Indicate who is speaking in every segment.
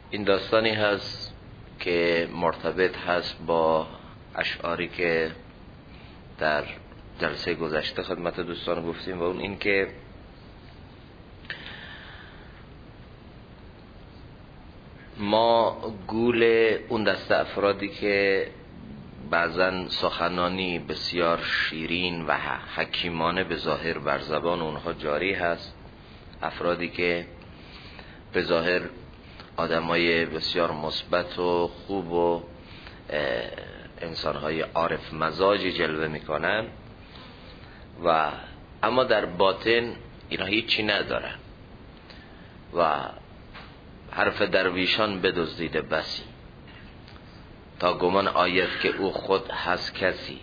Speaker 1: این داستانی هست که مرتبط هست با اشعاری که در جلسه گذشته خدمت دوستان گفتیم، و اون این که ما گول اون دسته افرادی که بعضن سخنانی بسیار شیرین و حکیمانه به ظاهر بر زبان اونها جاری هست، افرادی که به ظاهر آدمای بسیار مثبت و خوب و انسانهای عارف مزاجی جلوه میکنن و اما در باطن اینا هیچی ندارن و حرف درویشان بدزدیده بسی تا گمان آید که او خود هست کسی.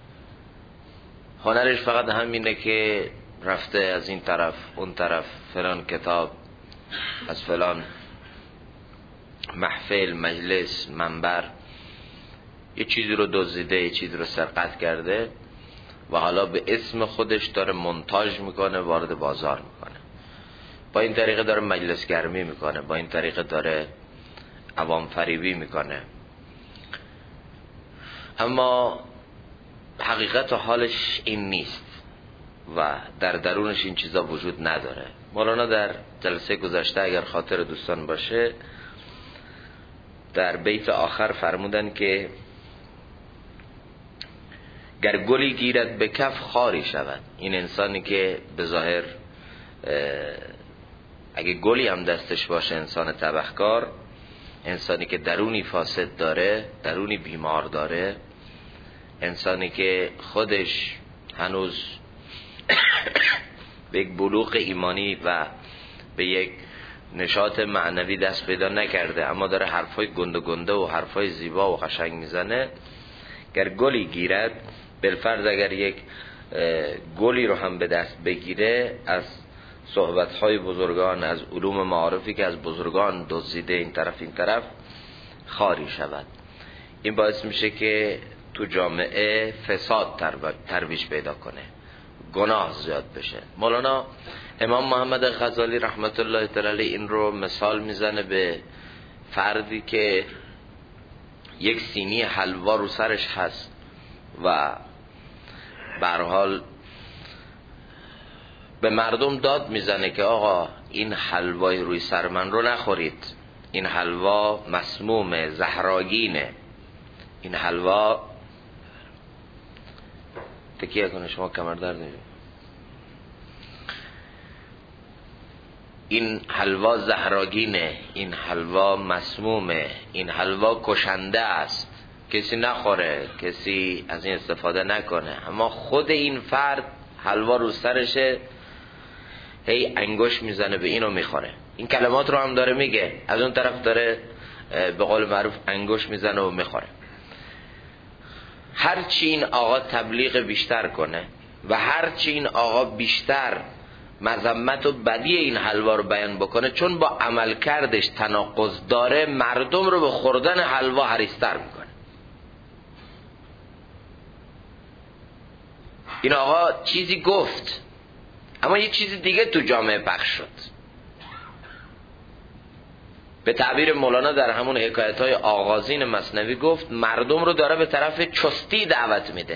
Speaker 1: هنرش فقط همینه که رفته از این طرف اون طرف، فلان کتاب از فلان محفل مجلس منبر یه چیزی رو دزدیده، یه چیزی رو سرقت کرده و حالا به اسم خودش داره منتاج میکنه، وارد بازار میکنه، با این طریقه داره مجلس گرمی میکنه، با این طریقه داره عوام فریبی میکنه. اما حقیقت و حالش این نیست و در درونش این چیزا وجود نداره. مولانا در جلسه گذشته اگر خاطر دوستان باشه در بیت آخر فرمودن که گر گلی گیرد به کف خاری شود. این انسانی که به ظاهر اگه گلی هم دستش باشه، انسان تبهکار، انسانی که درونی فاسد داره، درونی بیمار داره، انسانی که خودش هنوز به یک بلوغ ایمانی و به یک نشاط معنوی دست پیدا نکرده اما داره حرفای گنده گنده و حرفای زیبا و قشنگ میزنه، گر گلی گیرد، بالفرض اگر یک گلی رو هم به دست بگیره از صحبت‌های بزرگان، از علوم معارفی که از بزرگان دزدیده این طرف خاری شود. این باعث میشه که تو جامعه فساد ترویج پیدا کنه، گناه زیاد بشه. مولانا امام محمد غزالی رحمت الله تعالی این رو مثال میزنه به فردی که یک سینی حلوا رو سرش هست و به هر حال به مردم داد میزنه که آقا این حلوای روی سر من رو نخورید، این حلوا مسمومه، زهرآگینه، این حلوا تکیه کنه شما کمر درد میشه، این حلوا زهرآگینه، این حلوا مسمومه، این حلوا کشنده است، کسی نخوره، کسی از این استفاده نکنه. اما خود این فرد حلوا رو سرشه، هی انگوش میزنه به اینو میخوره. این کلمات رو هم داره میگه، از اون طرف داره به قول معروف انگوش میزنه و میخوره. هرچی این آقا تبلیغ بیشتر کنه و هرچی این آقا بیشتر مذمت و بدی این حلوا رو بیان بکنه، چون با عمل کردش تناقض داره، مردم رو به خوردن حلوا حریص‌تر میکنه. این آقا چیزی گفت اما یه چیز دیگه تو جامعه پخش شد. به تعبیر مولانا در همون حکایت‌های آغازین مثنوی گفت مردم رو داره به طرف چستی دعوت میده،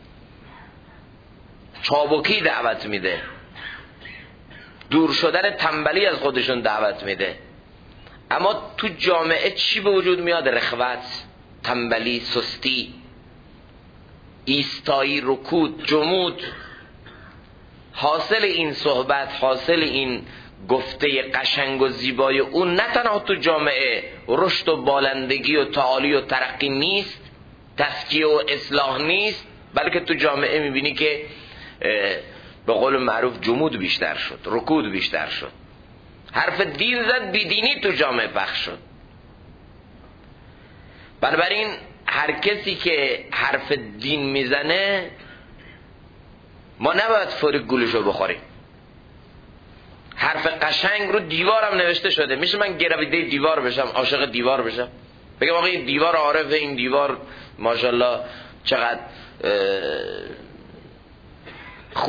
Speaker 1: چابکی دعوت میده، دور شدن تنبلی از خودشون دعوت میده. اما تو جامعه چی به وجود میاد؟ رخوت، تنبلی، سستی، ایستایی، رکود، جمود. حاصل این صحبت، حاصل این گفته قشنگ و زیبای اون نه تنها تو جامعه رشد و بالندگی و تعالی و ترقی نیست، تزکیه و اصلاح نیست، بلکه تو جامعه میبینی که به قول معروف جمود بیشتر شد، رکود بیشتر شد، حرف دین زد، بیدینی تو جامعه پخش شد. بنابراین هر کسی که حرف دین میزنه ما نباید فوری گولشو بخوریم. حرف قشنگ رو دیوارم نوشته شده، میشه من گرویده دیوار بشم، عاشق دیوار بشم، بگم آقا این دیوار عارفه، این دیوار ماشاءالله چقدر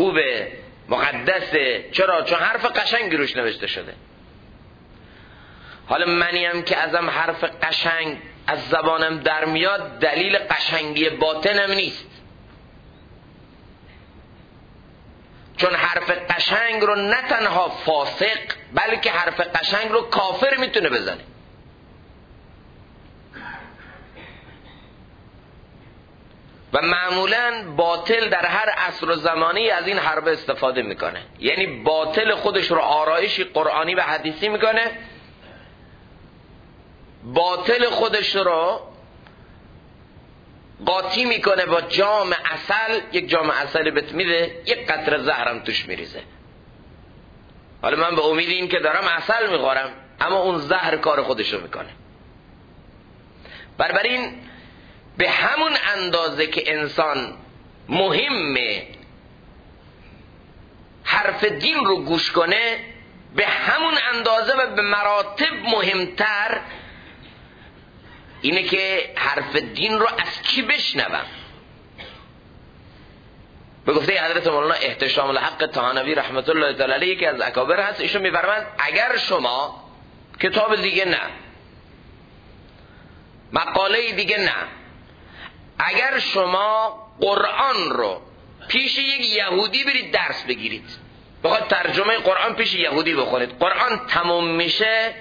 Speaker 1: خوبه، مقدسه. چرا؟ چون حرف قشنگی روش نوشته شده. حالا منیم که ازم حرف قشنگ از زبانم در میاد دلیل قشنگی باطنم نیست، چون حرف قشنگ رو نه تنها فاسق بلکه حرف قشنگ رو کافر میتونه بزنه. و معمولاً باطل در هر عصر و زمانی از این حرف استفاده میکنه، یعنی باطل خودش رو آرایشی قرآنی و حدیثی میکنه، باطل خودش رو قاطی میکنه با جام عسل، یک جام عسل بهت میده یک قطره زهرم توش میریزه. حالا من به امید این که دارم عسل میخورم اما اون زهر کار خودش رو میکنه. بنابراین به همون اندازه که انسان مهمه حرف دین رو گوش کنه، به همون اندازه و به مراتب مهمتر اینه که حرف دین رو از کی بشنوم. به گفته حضرت مولانا احتشام الحق طحانوی رحمت الله تعالی علیه که از اکابر هست، ایشون میفرماند اگر شما کتاب دیگه نه، مقاله دیگه نه، اگر شما قرآن رو پیش یک یهودی برید درس بگیرید، بخواد ترجمه قرآن پیش یهودی بخونید، قرآن تموم میشه،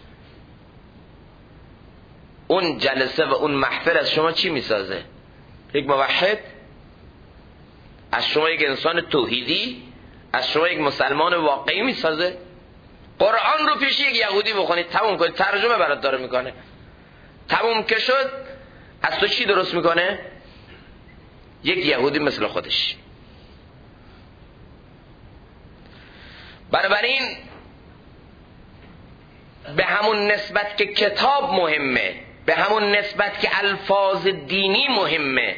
Speaker 1: اون جلسه و اون محفل از شما چی میسازه؟ یک موحد؟ از شما یک انسان توحیدی؟ از شما یک مسلمان واقعی میسازه؟ قرآن رو پیش یک یهودی بخونید، تموم کنید، ترجمه برات داره میکنه، تموم که شد از تو چی درست میکنه؟ یک یهودی مثل خودش. بنابراین به همون نسبت که کتاب مهمه، به همون نسبت که الفاظ دینی مهمه،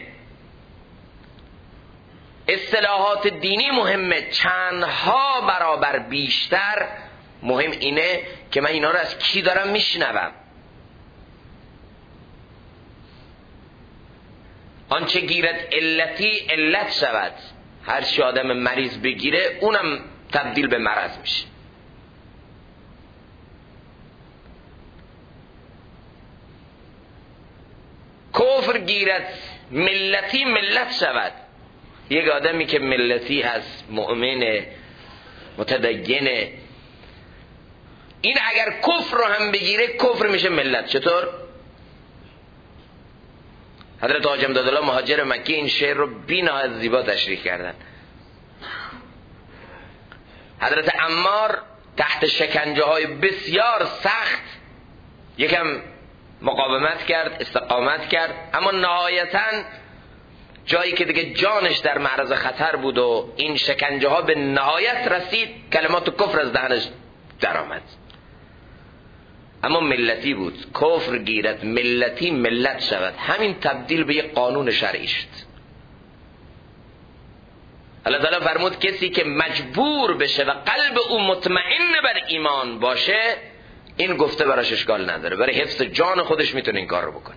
Speaker 1: اصطلاحات دینی مهمه، چندها برابر بیشتر مهم اینه که من اینا رو از کی دارم میشنوم. آنچه گیرد علتی علت شود، هر چی آدم مریض بگیره اونم تبدیل به مرض میشه. کفر گیرد ملتی ملت شود، یک آدمی که ملتی هست، مؤمن متدینه، این اگر کفر رو هم بگیره کفر میشه ملت. چطور؟ حضرت حاجی امدادالله مهاجر مکی این شعر رو بی‌نهایت زیبا تشریح کردن. حضرت عمار تحت شکنجه های بسیار سخت یکم مقاومت کرد، استقامت کرد، اما نهایتاً جایی که دیگه جانش در معرض خطر بود و این شکنجه ها به نهایت رسید، کلمات کفر از دهنش در آمد. اما ملتی بود. کفر گیرد ملتی ملت شود، همین تبدیل به یک قانون شرعی شد. الله تعالی فرمود کسی که مجبور بشه و قلب او مطمئن بر ایمان باشه، این گفته براش اشکال نداره، برای حفظ جان خودش میتونه این کار رو بکنه.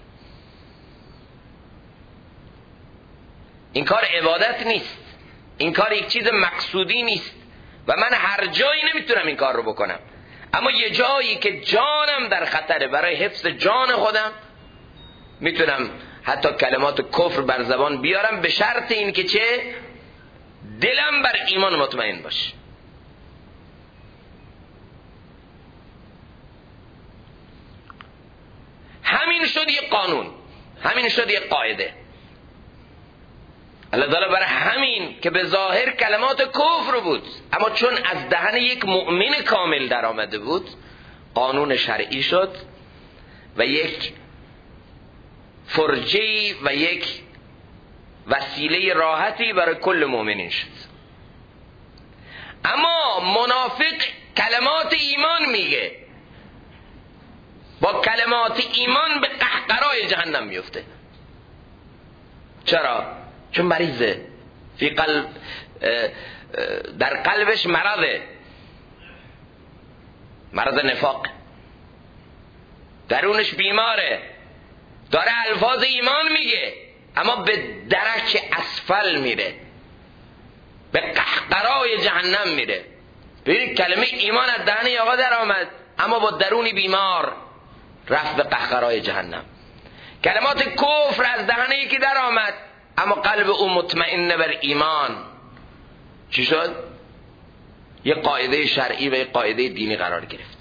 Speaker 1: این کار عبادت نیست، این کار یک چیز مقصودی نیست و من هر جایی نمیتونم این کار رو بکنم، اما یه جایی که جانم در خطره، برای حفظ جان خودم میتونم حتی کلمات کفر بر زبان بیارم، به شرط این که چه؟ دلم بر ایمان مطمئن باشه. همین شد یک قانون، همین شد یک قاعده. الله تعالی برای همین که به ظاهر کلمات کفر بود، اما چون از دهن یک مؤمن کامل در آمده بود، قانون شرعی شد و یک فرجه‌ای و یک وسیله راحتی برای کل مؤمنین شد. اما منافق کلمات ایمان میگه، با کلمات ایمان به قهقرای جهنم میفته. چرا؟ چون مریضه، فی قلب، در قلبش مرضه، مرض نفاق، درونش بیماره، داره الفاظ ایمان میگه اما به درک اسفل میره، به قهقرای جهنم میره. ببینید کلمه ایمان از دهن آقا در آمد، اما با درونی بیمار رفت به قهقرای جهنم. کلمات کفر از دهن یکی در آمد اما قلب او مطمئن بر ایمان. چی شد؟ یه قاعده شرعی و یه قاعده دینی قرار گرفت.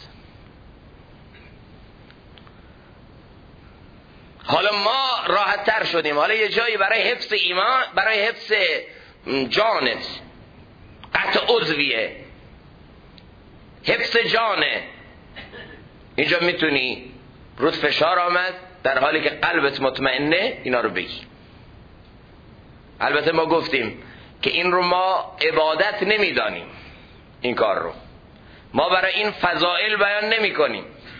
Speaker 1: حالا ما راحت تر شدیم. حالا یه جایی برای حفظ ایمان، برای حفظ جانت، قطع عضویه، حفظ جانه، اینجا میتونی رود فشار آمد در حالی که قلبت مطمئنه اینا رو بگی. البته ما گفتیم که این رو ما عبادت نمیدانیم، این کار رو ما برای این فضائل بیان نمی کنیم،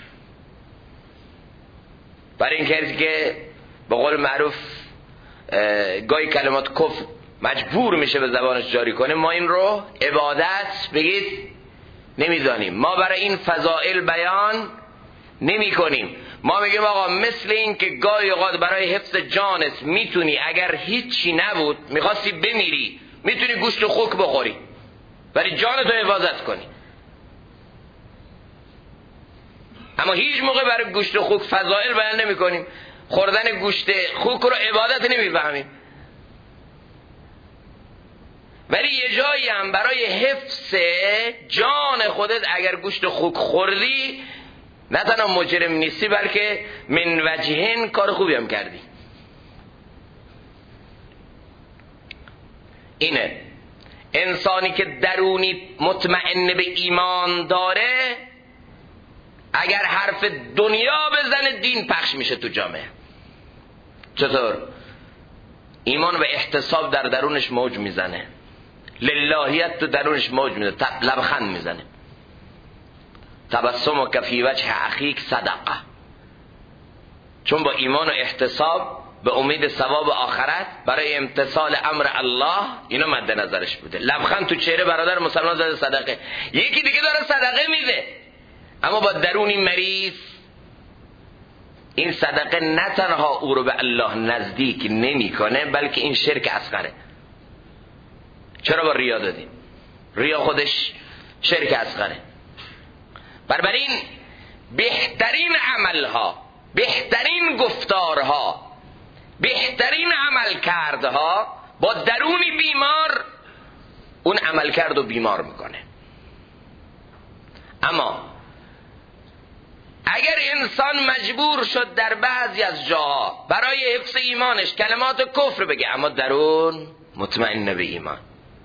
Speaker 1: برای این کسی که به قول معروف گاهی کلمات کفر مجبور میشه به زبانش جاری کنه، ما این رو عبادت بگید نمیدانیم. ما برای این فضائل بیان نمی کنیم. ما میگیم آقا مثل این که گاهی اوقات برای حفظ جانت میتونی اگر هیچی نبود میخواستی بمیری میتونی گوشت و خوک بخوری ولی جانتو حفاظت کنی، اما هیچ موقع برای گوشت و خوک فضائل بیان نمی کنیم. خوردن گوشت خوک رو عبادت نمیفهمیم، ولی یه جایی هم برای حفظ جان خودت اگر گوشت خوک خوردی نه تنها مجرم نیستی بلکه من وجهین کار خوبی هم کردی. اینه انسانی که درونی مطمئن به ایمان داره اگر حرف دنیا بزنه دین پخش میشه تو جامعه. چطور؟ ایمان و احتساب در درونش موج میزنه، للهیت تو درونش موج میزنه، لبخند میزنه. تبسم که فی وجه اخیک صدقه، چون با ایمان و احتساب به امید ثواب آخرت برای امتثال امر الله اینو مد نظرش بوده. لبخند تو چهره برادر مسلمان زده صدقه. یکی دیگه داره صدقه میده اما با درونی مریض، این صدقه نه تنها او رو به الله نزدیک نمیکنه بلکه این شرک اصغره. چرا با ریا دادیم؟ ریا خودش شرک اصغره. بنابراین بهترین عملها، بهترین گفتارها، بهترین عملکردها با درونی بیمار اون عملکرد رو بیمار میکنه. اما اگر انسان مجبور شد در بعضی از جاها برای حفظ ایمانش کلمات کفر بگه اما درون مطمئن به ایمان،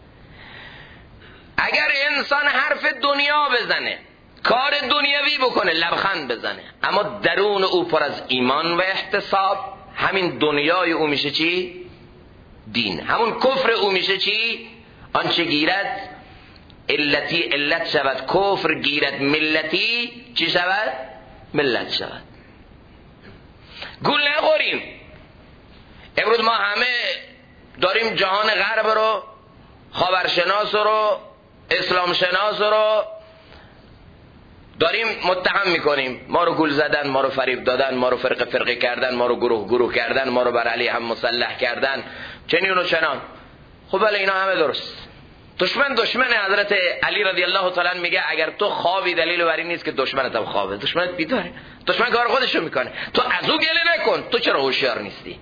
Speaker 1: اگر انسان حرف دنیا بزنه، کار دنیوی بکنه، لبخند بزنه، اما درون او پر از ایمان و احتساب، همین دنیای او میشه چی؟ دین. همون کفر او میشه چی؟ آنچه گیرد علتی علت شود، کفر گیرد ملتی چی شود؟ ملت شود. گول نخوریم. امروز ما همه داریم جهان غرب رو، خاورشناس رو، اسلام شناس رو داریم متهم میکنیم. ما رو گول زدن، ما رو فریب دادن، ما رو فرقه کردن، ما رو گروه کردن، ما رو بر علی هم مسلح کردن، چنین و چنان. خب بله اینا همه درست. دشمن حضرت علی رضی الله تعالی میگه اگر تو خوابی دلیل بر این نیست که دشمنت هم خوابه. دشمنت بیداره، دشمن کار خودشو میکنه، تو از او گله نکن. تو چرا هوشیار نیستی؟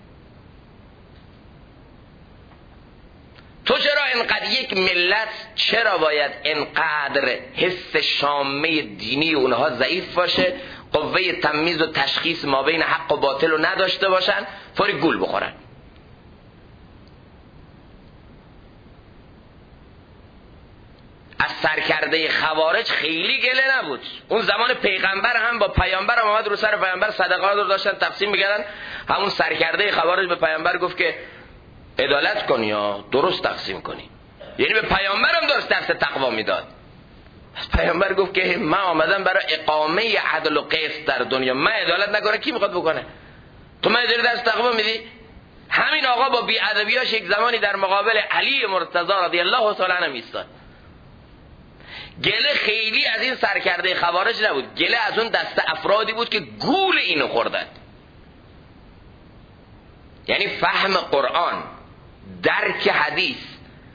Speaker 1: تو چرا انقدر یک ملت چرا باید انقدر حس شامه دینی اونها ضعیف باشه، قوه تمییز و تشخیص ما بین حق و باطل رو نداشته باشن، فوری گول بخورن؟ از سرکرده خوارج خیلی گله نبود. اون زمان پیغمبر هم با پیامبر هم آمد رو سر پیامبر صدقات رو داشتن تقسیم می‌کردن. همون سرکرده خوارج به پیامبر گفت که عدالت کنی یا درست تقسیم کنی، یعنی به پیامبر هم درست درس تقوا میداد. پیامبر گفت که من آمدم برای اقامه عدل و قسط در دنیا، من عدالت نکنه کی میخواد بکنه؟ تو من داری درس تقوا میدی؟ همین آقا با بی‌ادبیاش یک زمانی در مقابل علی مرتضی رضی الله تعالی عنه ایستاد. گله خیلی از این سرکرده خوارج نبود، گله از اون دست افرادی بود که گول اینو خوردن. یعنی فهم قرآن، درک حدیث،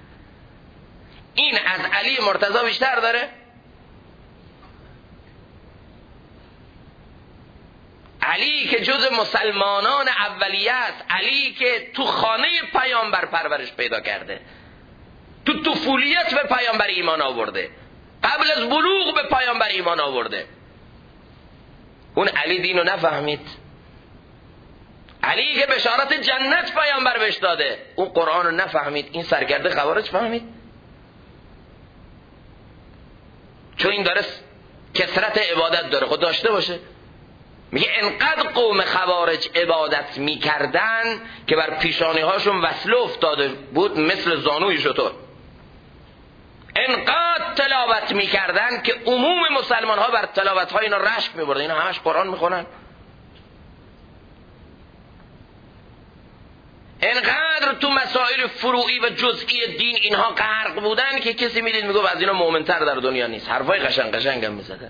Speaker 1: این از علی مرتضی بیشتر داره. علی که جز مسلمانان اولیه است، علی که تو خانه پیامبر پرورش پیدا کرده، تو طفولیت به پیامبر ایمان آورده، قبل از بلوغ به پیامبر ایمان آورده، اون علی دینو نفهمید. علی که بشارت جنت پیامبر بهش داده، اون قرآن رو نفهمید. این سرگرده خوارج فهمید، چون این داره کثرت عبادت داره، خود داشته باشه. میگه انقدر قوم خوارج عبادت میکردن که بر پیشانی هاشون وصله افتاده بود مثل زانوی شتر. انقدر تلاوت میکردن که عموم مسلمان ها بر تلاوت ها اینا رشک میبردن. اینا همش قرآن میخونن. انقدر تو مسائل فروعی و جزئی دین اینها غرق بودن که کسی میدید میگه از اینا مومنتر در دنیا نیست. حرفای قشنگ قشنگ هم میزدن.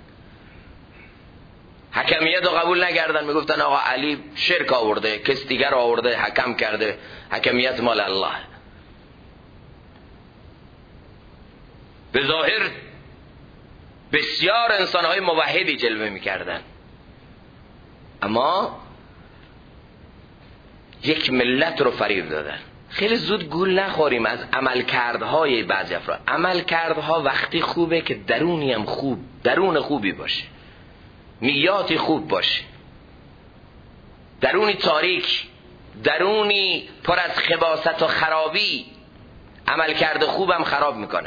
Speaker 1: حکمیت رو قبول نکردن، میگفتن آقا علی شرک آورده، کس دیگر آورده حکم کرده، حکمیت مال الله. به ظاهر بسیار انسانهای موحدی جلوه میکردن، اما یک ملت رو فریب دادن. خیلی زود گول نخوریم از عملکردهای بعضی افراد. عملکردها وقتی خوبه که درونی هم خوب، درون خوبی باشه، نیاتی خوب باشه. درونی تاریک، درونی پر از خباثت و خرابی عملکرد خوبم خراب میکنه.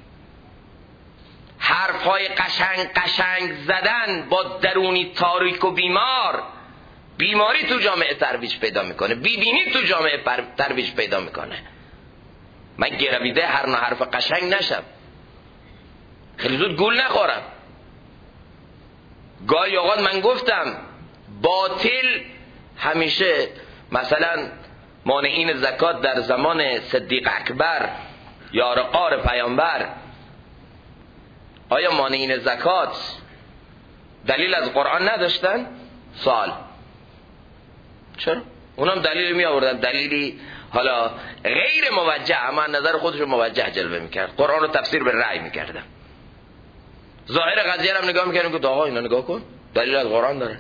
Speaker 1: حرفهای قشنگ زدن با درونی تاریک و بیمار، بیماری تو جامعه ترویج پیدا میکنه، بیدینی تو جامعه ترویج پیدا میکنه. من گرویده هر نه حرف قشنگ نشم، خیلی زود گول نخورم. گاهی اوقات من گفتم باطل همیشه، مثلا مانعین زکات در زمان صدیق اکبر یار غار پیامبر، آیا مانعین زکات دلیل از قرآن نداشتن؟ سوال. چرا؟ اونم دلیل می آوردن، دلیلی حالا غیر موجه اما نظر خودشون موجه جلوه میکرد. قرآن رو تفسیر به رأی میکردن. ظاهر قضیه رو نگاه میکردیم که آقا اینا نگاه کن دلیل از قرآن داره.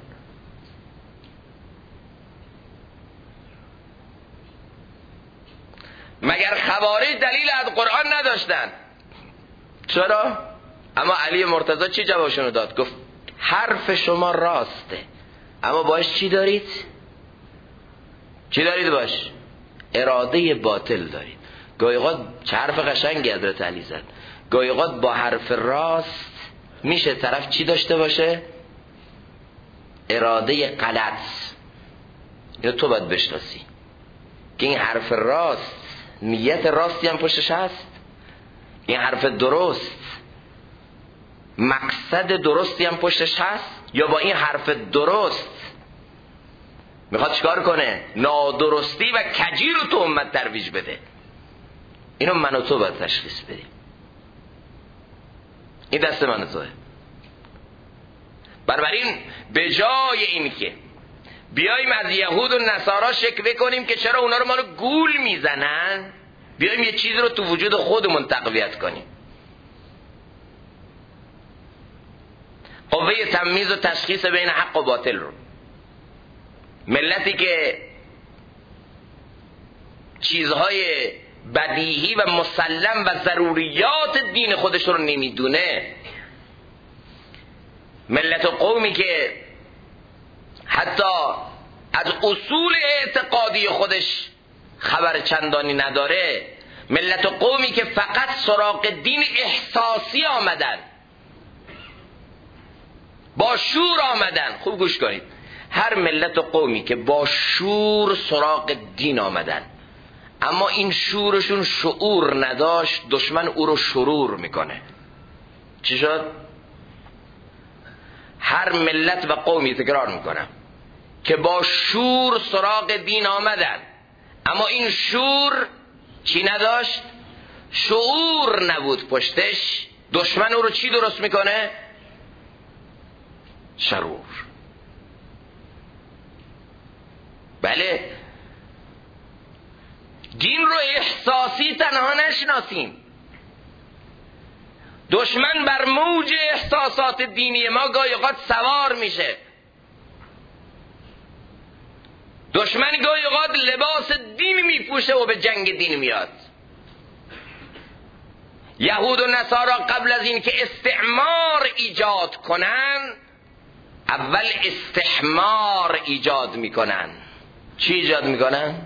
Speaker 1: مگر خوارج دلیل از قرآن نداشتن؟ چرا؟ اما علی مرتضی چی جوابشون داد؟ گفت حرف شما راسته، اما باش چی دارید؟ چی دارید باش؟ اراده باطل دارید. گاهی اوقات چه حرف قشنگی حضرت علی زد. گاهی اوقات با حرف راست میشه طرف چی داشته باشه؟ اراده غلط. اینو تو باید بشناسی که این حرف راست نیت راستی هم پشتش هست. این حرف درست مقصد درستی هم پشتش هست، یا با این حرف درست میخواد چیکار کنه؟ نادرستی و کجی رو تو امت ترویج بده. اینو من و تو باید تشخیص بدیم. این دست من و توه. بنابراین به جای این که بیاییم از یهود و نصارا شکوه کنیم که چرا اونا رو ما رو گول میزنن، بیاییم یه چیز رو تو وجود خودمون تقویت کنیم. قوه تمییز و تشخیص بین حق و باطل رو. ملتی که چیزهای بدیهی و مسلم و ضروریات دین خودش رو نمیدونه، ملت و قومی که حتی از اصول اعتقادی خودش خبر چندانی نداره، ملت و قومی که فقط سراغ دین احساسی آمدن، با شور آمدن. خوب گوش کنید، هر ملت و قومی که با شور سراغ دین آمدن اما این شورشون شعور نداشت، دشمن او رو شرور میکنه. چی شد؟ هر ملت و قومی، تکرار میکنم، که با شور سراغ دین آمدن اما این شور چی نداشت؟ شعور نبود پشتش، دشمن او رو چی درست میکنه؟ شرور. بله، دین رو احساسی تنها نشناسیم. دشمن بر موج احساسات دینی ما گاهی اوقات سوار میشه. دشمن گاهی اوقات لباس دین میپوشه و به جنگ دین میاد. یهود و نصارا قبل از این که استعمار ایجاد کنن، اول استحمار ایجاد میکنن. چی ایجاد میکنن؟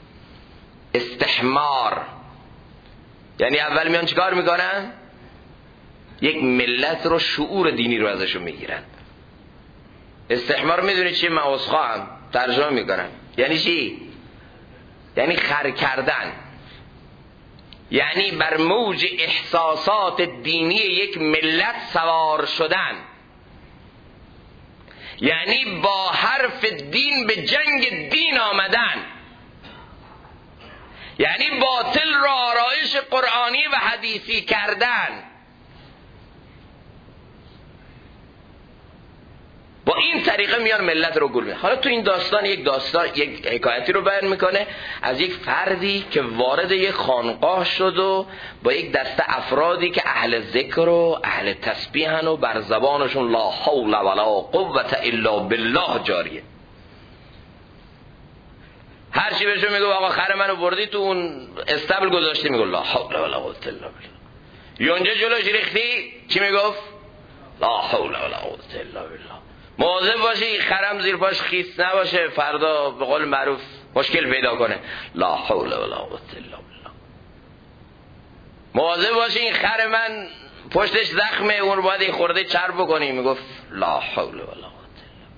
Speaker 1: استحمار. یعنی اول میان چیکار میکنن؟ یک ملت رو، شعور دینی رو ازشون میگیرن. استحمار میدونی چی؟ من عذرخواهم ترجمه میکنم. یعنی چی؟ یعنی خر کردن، یعنی بر موج احساسات دینی یک ملت سوار شدن، یعنی با حرف دین به جنگ دین آمدن، یعنی باطل را آرایش قرآنی و حدیثی کردن. با این طریقه میان ملت رو گول میدن. حالا تو این داستان یک حکایتی رو بیان میکنه از یک فردی که وارد یک خانقاه شد و با یک دسته افرادی که اهل ذکر و اهل تسبیحن و بر زبانشون لا حول ولا قوة الا بالله جاریه. هر چی بهشون میگه آقا خر منو بردی تو اون استبل گذاشتی، میگه لا حول ولا قوة الا بالله. یونجه جلوش ریختی چی میگفت؟ لا حول ولا قوة الا بالله. مواظب باشی خرم زیر پاش خیس نباشه، فردا به قول معروف مشکل پیدا کنه. لا حول ولا قوة الا بالله. مواظب باشی این خر من پشتش زخمه، اون باید این خورده چرب بکنی. میگفت لا حول ولا قوة الا بالله.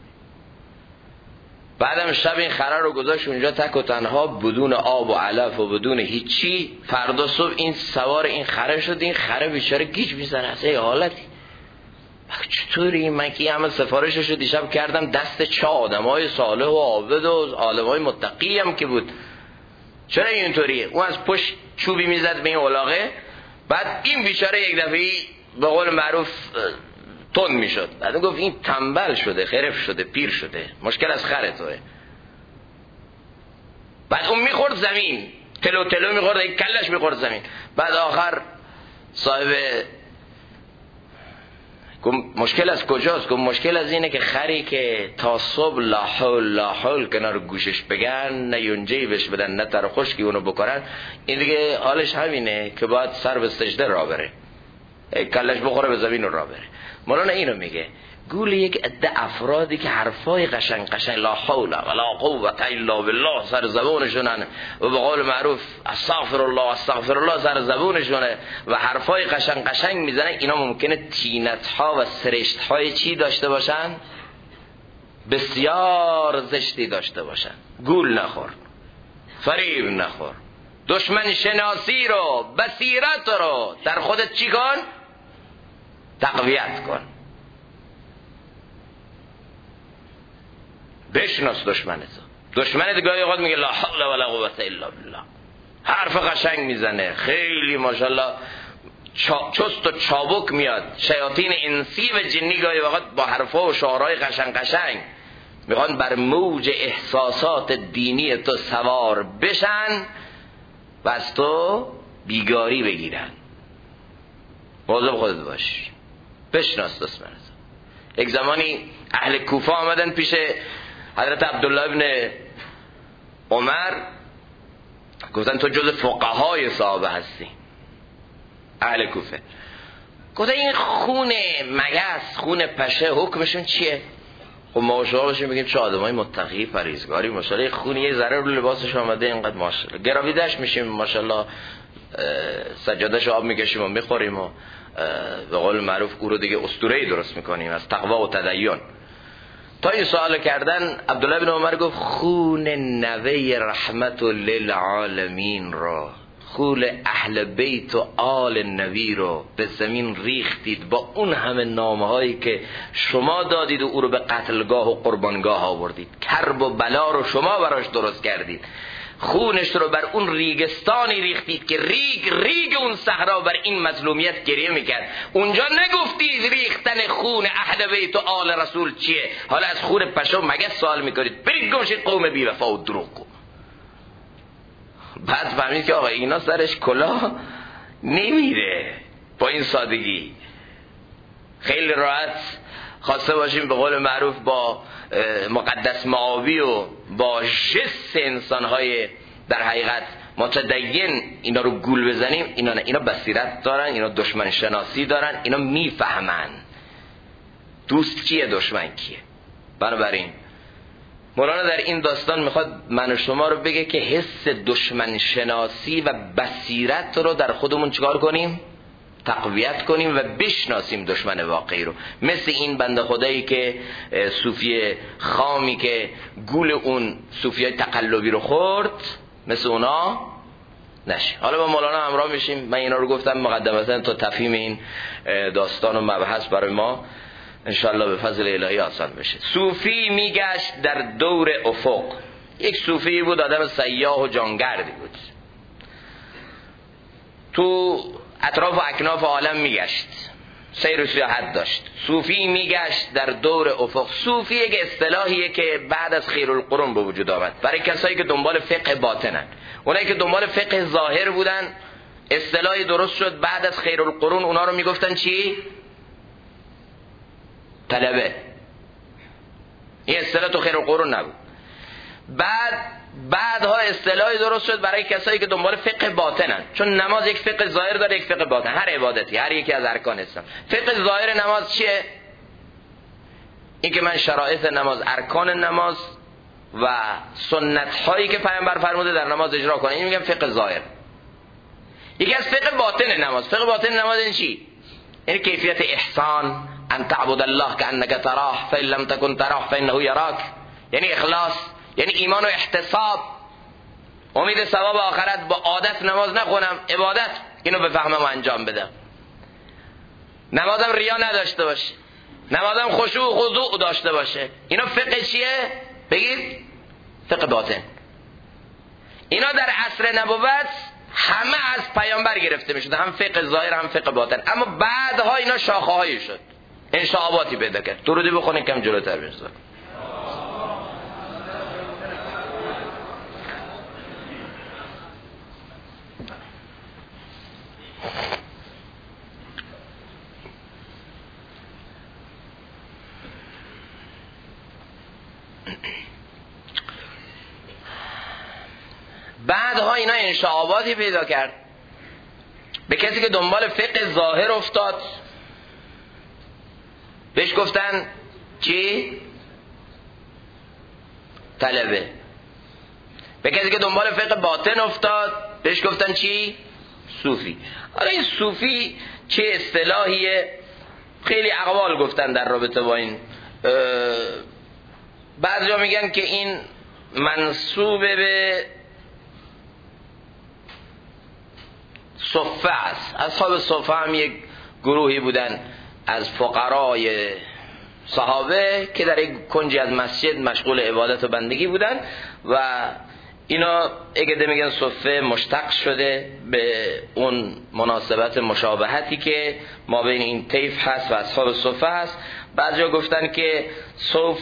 Speaker 1: بعدم شب این خره رو گذاشت اونجا تک و تنها بدون آب و علف و بدون هیچی. فردا صبح این سوار این خره شد. این خره بیچاره گیج میزنه از این حالتی. چطوری؟ من که همه سفارششو دیشب کردم دست چه آدمای صالح و عابد و عالمای متقی هم که بود، چرا اینطوریه؟ اون از پشت چوبی میزد به این علاقه، بعد این بیچاره یک دفعه به قول معروف تند میشد. بعد گفت این تنبل شده، خرف شده، پیر شده، مشکل از خر توه. بعد اون میخورد زمین، تلو تلو میخورد، یک کلش میخورد زمین. بعد آخر صاحب مشکل از کجاست؟ گفت مشکل از اینه که خری که تا صبح لا حول لا حول کنار گوشش بگن، نه یونجهی بهش بدن نه تر خشکی اونو بکنن، این دیگه حالش همینه که باید سر به سجده را بره، کلش بخوره به زمین را بره. مولانا اینو میگه، گول یک عده افرادی که حرفای قشنگ لا حول ولا قوة الا بالله سر زبونشونن و به قول معروف استغفر الله سر زبونشونه و حرفای قشنگ میزنن، اینا ممکنه تینت ها و سرشت های چی داشته باشن؟ بسیار زشتی داشته باشن. گول نخور، فریب نخور، دشمن شناسی رو، بصیرت رو در خودت چی کن؟ تقویت کن. بشناس دشمنت گاهی اوقات میگه لا حول ولا قوة الا بالله، حرف قشنگ میزنه، خیلی ماشاءالله چست و چابک میاد. شیاطین انسی و جنی گاهی اوقات با حرفا و شعارهای قشنگ میخوان بر موج احساسات دینی تو سوار بشن و از تو بیگاری بگیرن. مواظب خودت باش، بشناس دشمنت. یک زمانی اهل کوفه آمدن پیش حضرت عبدالله ابن عمر، گفتن تو جز فقهای صحابه هستی. اهل کوفه گفتن این خون مگس، خون پشه حکمشون چیه؟ خب ما شما بگیم چه آدمای متقی پرهیزگاری، ماشاءالله خون یه ذره رو لباسش آمده اینقدر ماشاءالله گراویدش میشیم، ماشاءالله سجادش آب میکشیم و میخوریم و به قول معروف او رو دیگه اسطوره‌ای درست میکنیم از تقوا و تدین. تا این سوال کردن عبدالله بن عمر گفت خون نوه رحمت للعالمین را، خون اهل بیت و آل نبی رو به زمین ریختید با اون همه نامه‌هایی که شما دادید و او رو به قتلگاه و قربانگاه آوردید، کرب و بلا رو شما براش درست کردید، خونش رو بر اون ریگستانی ریختید که ریگ اون صحرا بر این مظلومیت گریه میکرد. اونجا نگفتید ریختن خون اهل بیت و آل رسول چیه، حالا از خون پشو مگه سوال میکنید؟ برید گمشید قوم بی وفا و دروغگو. بعد فهمید که آقا اینا سرش کلاه نمیره با این سادگی. خیلی راحت خواسته باشیم به قول معروف با مقدس معاوی و با جس انسانهای در حقیقت متدین اینا رو گول بزنیم، اینا نه، اینا بصیرت دارن، اینا دشمن شناسی دارن، اینا میفهمن دوست کیه دشمن کیه. بنابراین مولانا در این داستان میخواد من و شما رو بگه که حس دشمن شناسی و بصیرت رو در خودمون چیکار کنیم؟ تقویت کنیم و بشناسیم دشمن واقعی رو. مثل این بنده خدایی که صوفی خامی که گول اون صوفیای تقلبی رو خورد، مثل اونا نشه. حالا با مولانا همراه میشیم. من اینا رو گفتم مقدمتا تا تفهیم این داستان و مبحث برای ما انشاءالله به فضل الهی آسان بشه. صوفی میگشت در دور افق. یک صوفی بود، آدم سیاح و جانگردی بود، تو اطراف و اکناف عالم میگشت، سیر و سیاحت داشت. صوفی میگشت در دور افق. صوفی یک اصطلاحیه که بعد از خیرالقرون به وجود آمد برای کسایی که دنبال فقه باطنن. اونایی که دنبال فقه ظاهر بودن اصطلاحی درست شد بعد از خیرالقرون، اونا رو میگفتن چی؟ طلبه. این اصطلاح تو خیرالقرون نبود. بعدها اصطلاحی درست شد برای کسایی که دنبال فقه باطنن، چون نماز یک فقه ظاهر داره، یک فقه باطن، هر عبادتی، هر یکی از ارکان اسلام. فقه ظاهر نماز چیه؟ این که من شرایط نماز، ارکان نماز و سنت هایی که پیامبر فرموده در نماز اجرا کنه، این میگم فقه ظاهر. یکی از فقه باطن نماز. فقه باطن نماز این چی؟ یعنی کیفیت احسان، ان تعبد الله کانک تراه فان لم تکن تراه فانه یراک، یعنی اخلاص، یعنی ایمان و احتساب، امید ثواب آخرت. با عادت نماز نخونم، عبادت اینو بفهمم و انجام بدم. نمازم ریا نداشته باشه، نمازم خشوع و خضوع داشته باشه. اینا فقه چیه؟ بگید فقه باطن. اینا در عصر نبوت همه از پیامبر گرفته میشد، هم فقه ظاهر هم فقه باطن. اما بعدها اینا شاخه هایی شد، انشعاباتی پیدا کرد. درودی بخونید کم جلوتر بزنید. بعدها اینا انشعاباتی پیدا کرد. به کسی که دنبال فقه ظاهر افتاد بهش گفتن چی؟ طلبه. به کسی که دنبال فقه باطن افتاد بهش گفتن چی؟ صوفی. حالا این صوفی چه اصطلاحیه؟ خیلی اقوال گفتن در رابطه با این. بعضیا میگن که این منسوب به صفه است. اصحاب صفه هم یک گروهی بودن از فقرای صحابه که در یک کنجی از مسجد مشغول عبادت و بندگی بودن و اینا اگه میگن صفه مشتق شده به اون مناسبت مشابهتی که ما بین این طیف هست و اصحاب صفه هست. بعضیا گفتن که صف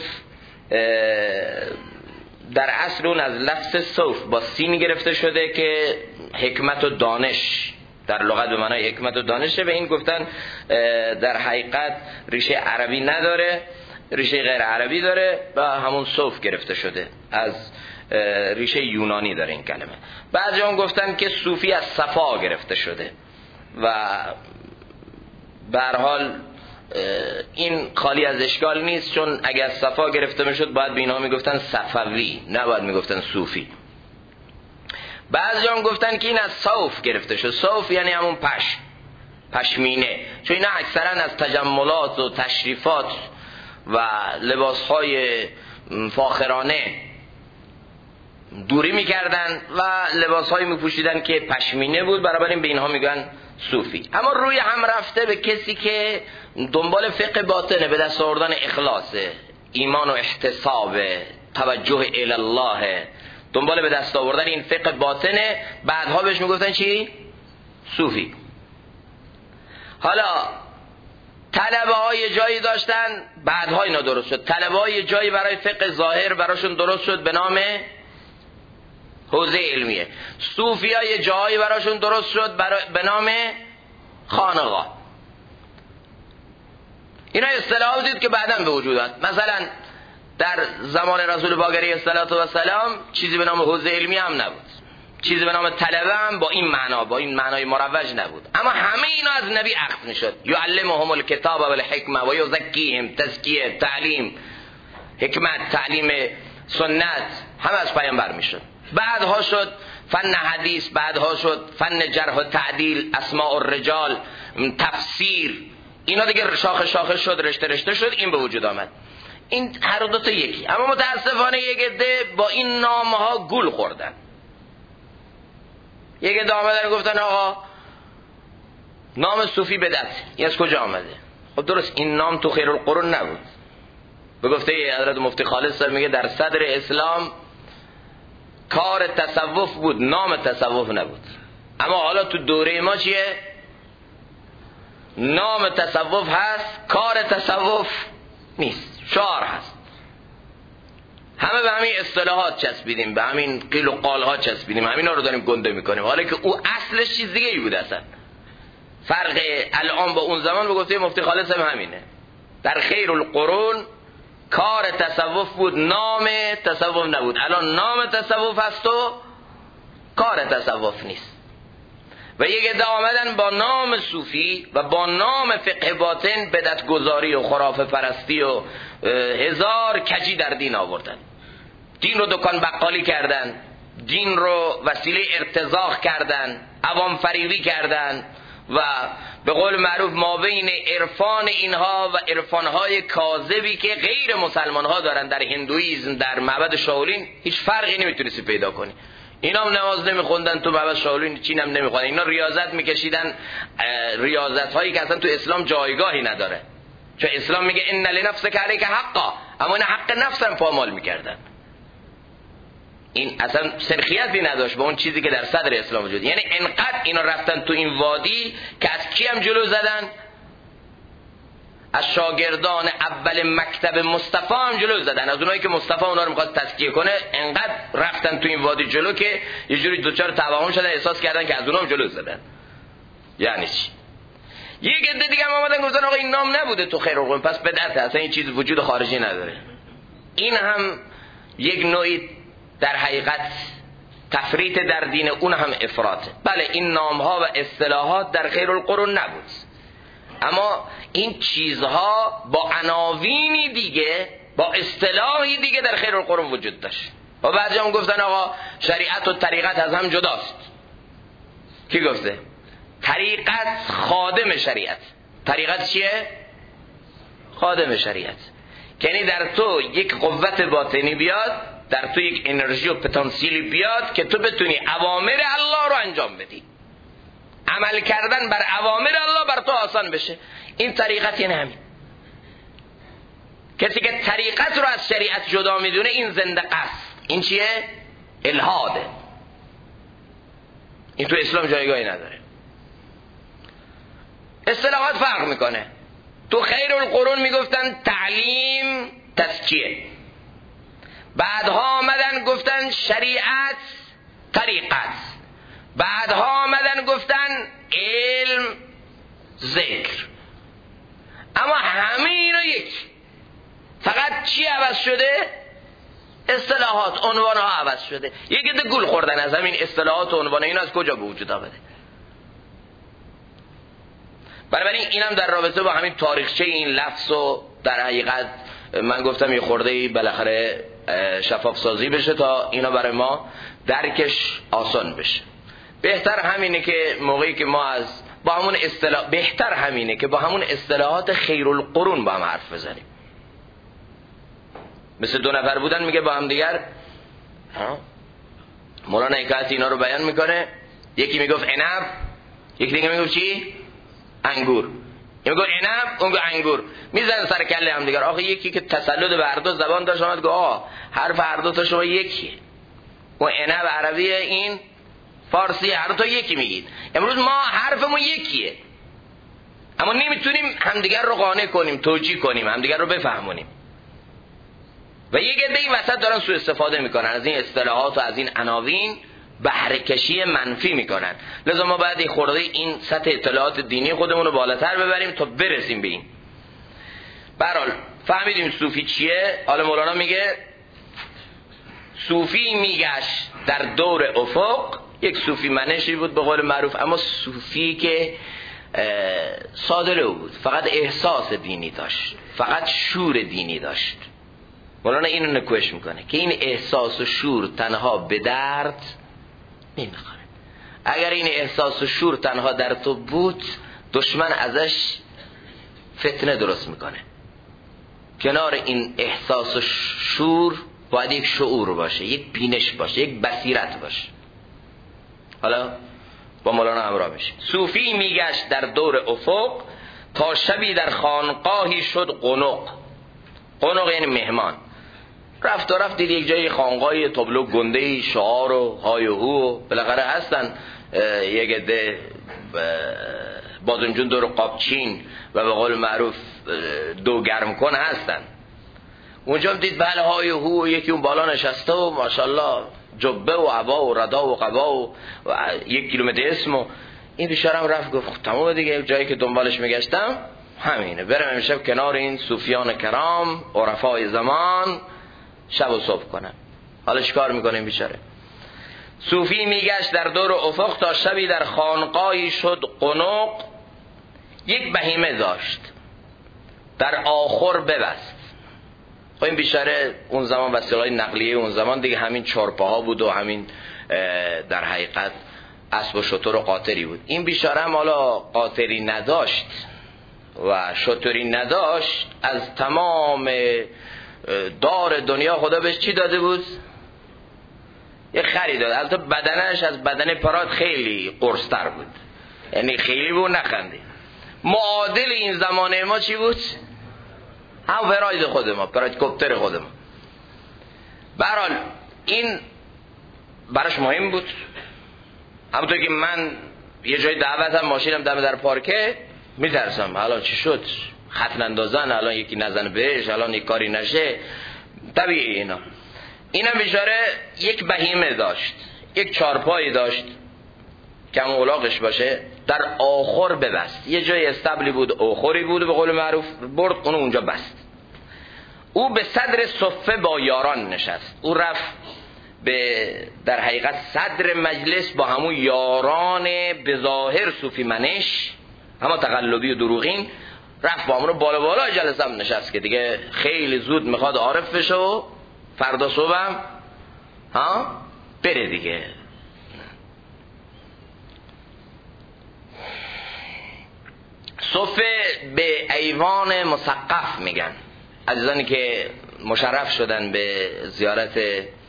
Speaker 1: در اصل اون از لفظ صوف با سین گرفته شده که حکمت و دانش در لغت به معنای حکمت و دانشه. به این گفتن در حقیقت ریشه عربی نداره، ریشه غیر عربی داره و همون صوف گرفته شده، از ریشه یونانی داره این کلمه. بعضی هم گفتن که صوفی از صفا گرفته شده و به هر حال این خالی از اشکال نیست، چون اگر از صفا گرفته میشد باید به اینا میگفتن صفوی، نباید میگفتن صوفی. بعضی هم گفتن که این از صوف گرفته شد. صوف یعنی همون پشمینه، چون اینا اکثرا از تجملات و تشریفات و لباسهای فاخرانه دوری میکردن و لباسهایی میپوشیدن که پشمینه بود، بنابراین به اینها میگن صوفی. اما روی هم رفته به کسی که دنبال فقه باطنه، به دست آوردن اخلاصه، ایمان و احتساب، توجه الی الله، دنبال به دست آوردن این فقه باطنه، بعدها بهش میگفتن چی؟ صوفی. حالا طلبه های جایی داشتن، بعدها اینا درست شد. طلبه های جایی برای فقه ظاهر براشون درست شد به نام حوزه علمیه. صوفی های جایی براشون درست شد به نام خانقاه. اینا اصطلاحاتی بود که بعداً به وجود آمد. مثلا در زمان رسول پاک علیه السلام چیزی به نام حوزه علمی هم نبود، چیزی به نام طلبه هم با این معنا، با این معنای مروج نبود، اما همه اینا از نبی اخذ میشد. یعلمهم الکتاب والحکمه و یزکیهم، تزکیه، تعلیم، حکمت، تعلیم سنت، همه از پیامبر میشد. بعدها شد فن حدیث، بعدها شد فن جرح و تعدیل، اسماء الرجال، تفسیر، اینا دیگه شاخه شاخه شد، رشته رشته شد، این به وجود آمد. این هر دو تا یکی. اما متاسفانه یک عده با این نامها گول خوردن. یک عده آمدن گفتن آقا نام صوفی بدعت، این از کجا آمده؟ خب درست این نام تو خیر القرون نبود. به گفته حضرت مفتی خالص میگه در صدر اسلام کار تصوف بود، نام تصوف نبود. اما حالا تو دوره ما چیه؟ نام تصوف هست، کار تصوف نیست، شعار هست. همه به همین اصطلاحات چسبیدیم، به همین قیل و قال ها چسبیدیم، همینا رو داریم گنده میکنیم، حالا که او اصلش چیز دیگه ای بود. اصلا فرق الان با اون زمان به گفته مفتی خالص هم همینه. در خیر القرون کار تصوف بود، نام تصوف نبود. الان نام تصوف هست و کار تصوف نیست. و یک عده آمدن با نام صوفی و با نام فقه باطن بدعتگذاری و خرافه پرستی و هزار کجی در دین آوردن. دین رو دکان بقالی کردن، دین رو وسیله ارتزاق کردن، عوام فریبی کردن و به قول معروف ما بین عرفان اینها و عرفانهای کاذبی که غیر مسلمان ها دارن در هندویزم، در معبد شاولین، هیچ فرقی نمیتونستی پیدا کنی. اینا هم نماز نمیخوندن تو معبد شاولین، چین هم نمیخوندن. اینا ریاضت میکشیدن، ریاضت هایی که اصلا تو اسلام جایگاهی نداره، چون اسلام میگه ان لنفسک علیک حقا، اما این حق نفس هم پامال میکردن. این اصلا سرخیتی نداشت با اون چیزی که در صدر اسلام وجود. یعنی انقدر اینا رفتن تو این وادی که از کی هم جلو زدن؟ از شاگردان اول مکتب مصطفی هم جلو زدن، از اونایی که مصطفی اونا رو میخواد تزکیه کنه. انقدر رفتن تو این وادی جلو که یه جوری دوچار توهم شدن، احساس کردن که از اونها هم جلو زدن. یعنی چی؟ یک عده دیگه هم آمدن گفتن آقا این نام نبوده تو خیر القرون، پس بدعته، اصلا این چیز وجود خارجی نداره. این هم یک نوعی در حقیقت تفریط در دین، اون هم افراطه. بله این نامها و اصطلاحات در خیر القرون نبود، اما این چیزها با عناوینی دیگه، با اصطلاحی دیگه در خیر القرون وجود داشت. و بعضی هم گفتن آقا شریعت و طریقت از هم جداست. کی گفته؟ طریقت خادم شریعت. طریقت چیه؟ خادم شریعت. یعنی در تو یک قوت باطنی بیاد، در تو یک انرژی و پتانسیلی بیاد که تو بتونی اوامر الله رو انجام بدی. عمل کردن بر اوامر الله بر تو آسان بشه. این طریقت یعنی همین. کسی که طریقت رو از شریعت جدا میدونه این زندقه است. این چیه؟ الحاده. این تو اسلام جایگاهی نداره. اصطلاحات فرق میکنه. تو خیر القرون میگفتن تعلیم، تزکیه. بعدها آمدن گفتن شریعت، طریقت. بعدها آمدن گفتن علم، ذکر. اما همه اینا یک. فقط چی عوض شده؟ اصطلاحات، عنوانها عوض شده. یک عده گول خوردن از همین اصطلاحات و عنوان. اینا از کجا به وجود آمده؟ بنابراین اینم در رابطه با همین تاریخچه این لفظ و در حقیقت من گفتم یه خورده بالاخره شفاف سازی بشه تا اینا برای ما درکش آسان بشه. بهتر همینه که موقعی که ما از با همون بهتر همینه که با همون اصطلاحات خیر القرون با هم حرف بزنیم. مثل دو نفر بودن میگه با هم دیگر، مولانا حکایت اینا رو بیان میکنه. یکی میگفت عنب، یکی دیگه میگفت چی؟ انگور. این میگه عنب، اون میگه انگور. میزنن سر کله هم دیگر. آخه یکی که تسلط بر دو زبان داشت اومد گفت آه حرف هر دو تا شما یکیه. اون عنب عربیه، این فارسی، هر دو تا یکی میگید. امروز ما حرفمون یکیه، اما نمیتونیم همدیگر رو قانع کنیم، توجیه کنیم، همدیگر رو بفهمونیم. و یک عده این وسط دارن سوء استفاده میکنن از این اصطلاحات و از این عناوین، بهره کشی منفی میکنن. لذا ما بعد خورده این سطح اطلاعات دینی خودمون رو بالاتر ببریم تا برسیم به این. برحال فهمیدیم صوفی چیه. حالا مولانا میگه صوفی میگشت در دور افق. یک صوفی منشی بود به قول معروف، اما صوفی که صادره بود، فقط احساس دینی داشت، فقط شور دینی داشت. مولانا اینو نکوش میکنه که این احساس و شور تنها به درد نمیخوره. اگر این احساس و شور تنها در تو بود، دشمن ازش فتنه درست میکنه. کنار این احساس و شور باید یک شعور باشه، یک بینش باشه، یک بصیرت باشه. حالا با مولانا همراه میشه. صوفی میگشت در دور افق، تا شبی در خانقاهی شد قنق. قنق یعنی مهمان. رفت و رفت دید یک جای خانقاهی تابلو گنده شعار و های و هو و بالاخره هستن یک عده بادمجون دور قابچین و به قول معروف دو گرم کن هستن. اونجا دید بله های و هو، یکی اون بالا نشسته و ماشاءالله جبه و عبا و ردا و قبا و 1 کیلومتر اسم و این بیچاره هم رفت گفت تمام دیگه، جایی که دنبالش میگشتم همینه، برم امشب کنار این صوفیان کرام عرفای زمان شب و صبح کنم. حالا چیکار میکنه این بیچاره؟ صوفی میگشت در دور افق، تا شبی در خانقاهی شد قنق. یک بهیمه داشت در آخر ببست. خب این بیچاره اون زمان وسیله‌های نقلیه اون زمان دیگه همین چارپاها بود و همین در حقیقت اسب و شتر و قاطری بود. این بیچاره هم حالا قاطری نداشت و شتری نداشت، از تمام دار دنیا خدا بهش چی داده بود؟ یه خری داد. البته بدنش از بدن پرات خیلی قرص‌تر بود، یعنی خیلی بود نخندید. معادل این زمانه ما چی بود؟ هم فراید خود ما، پرایدکوپتر خود ما. برحال این براش مهم بود. همونطور که من یه جای دعوتم ماشینم دم در پارکه میترسم حالا چی شد، خط اندازن، الان یکی نزن بهش، الان یک کاری نشه، طبیعی اینا. اینم بیچاره یک بهیمه داشت، یک چارپایی داشت که هم اولاقش باشه، در آخر ببست. یه جای استبلی بود، آخری بود به قول معروف، برد اونو اونجا بست. او به صدر صفه با یاران نشست. او رفت به در حقیقت صدر مجلس با همون یاران به ظاهر صوفی منش، همه تقلبی و دروغین، رفت با همون بالا بالا جلسه هم نشست که دیگه خیلی زود میخواد عارف بشه و فردا صبحم بره دیگه. صفه به ایوان مسقف میگن. عزیزانی که مشرف شدن به زیارت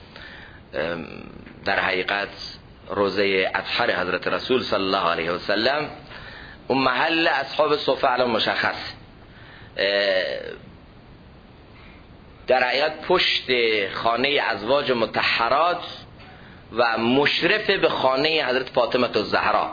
Speaker 1: در حقیقت روضه اطهر حضرت رسول صلی الله علیه و سلم، اون محل اصحاب صفه الان مشخص. در حقیقت پشت خانه ازواج مطهرات و مشرف به خانه حضرت فاطمه الزهرا،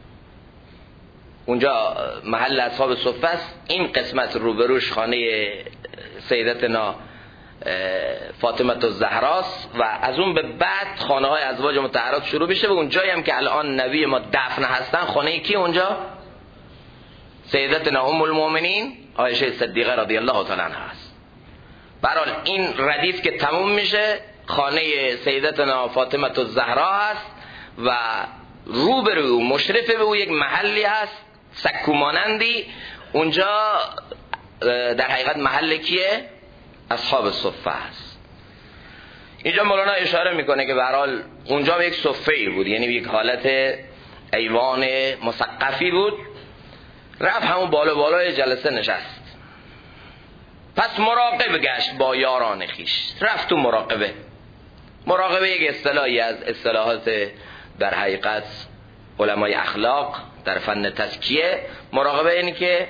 Speaker 1: اونجا محل اصحاب صفه است. این قسمت روبروش خانه سیدتنا فاطمه الزهراست و از اون به بعد خانه های ازواج مطهرات شروع میشه و اون جایی هم که الان نبی ما دفن هستن خانه کی اونجا؟ سیدتنا ام المؤمنین عایشه صدیقه رضی الله تعالی عنها است. برحال این ردیف که تموم میشه خانه سیدتنا فاطمه الزهرا هست و روبرو مشرف به او یک محلی هست سکو مانندی، اونجا در حقیقت محل کیه؟ اصحاب صفه هست. اینجا مولانا اشاره میکنه که به هر حال اونجا یک صفه‌ای بود، یعنی یک حالت ایوان مسقفی بود. رفت همون بالا بالای جلسه نشست. پس مراقبه گشت با یاران خیش. رفت تو مراقبه. مراقبه یک اصطلاحی از اصطلاحات در حقیقت علمای اخلاق در فن تزکیه. مراقبه یعنی که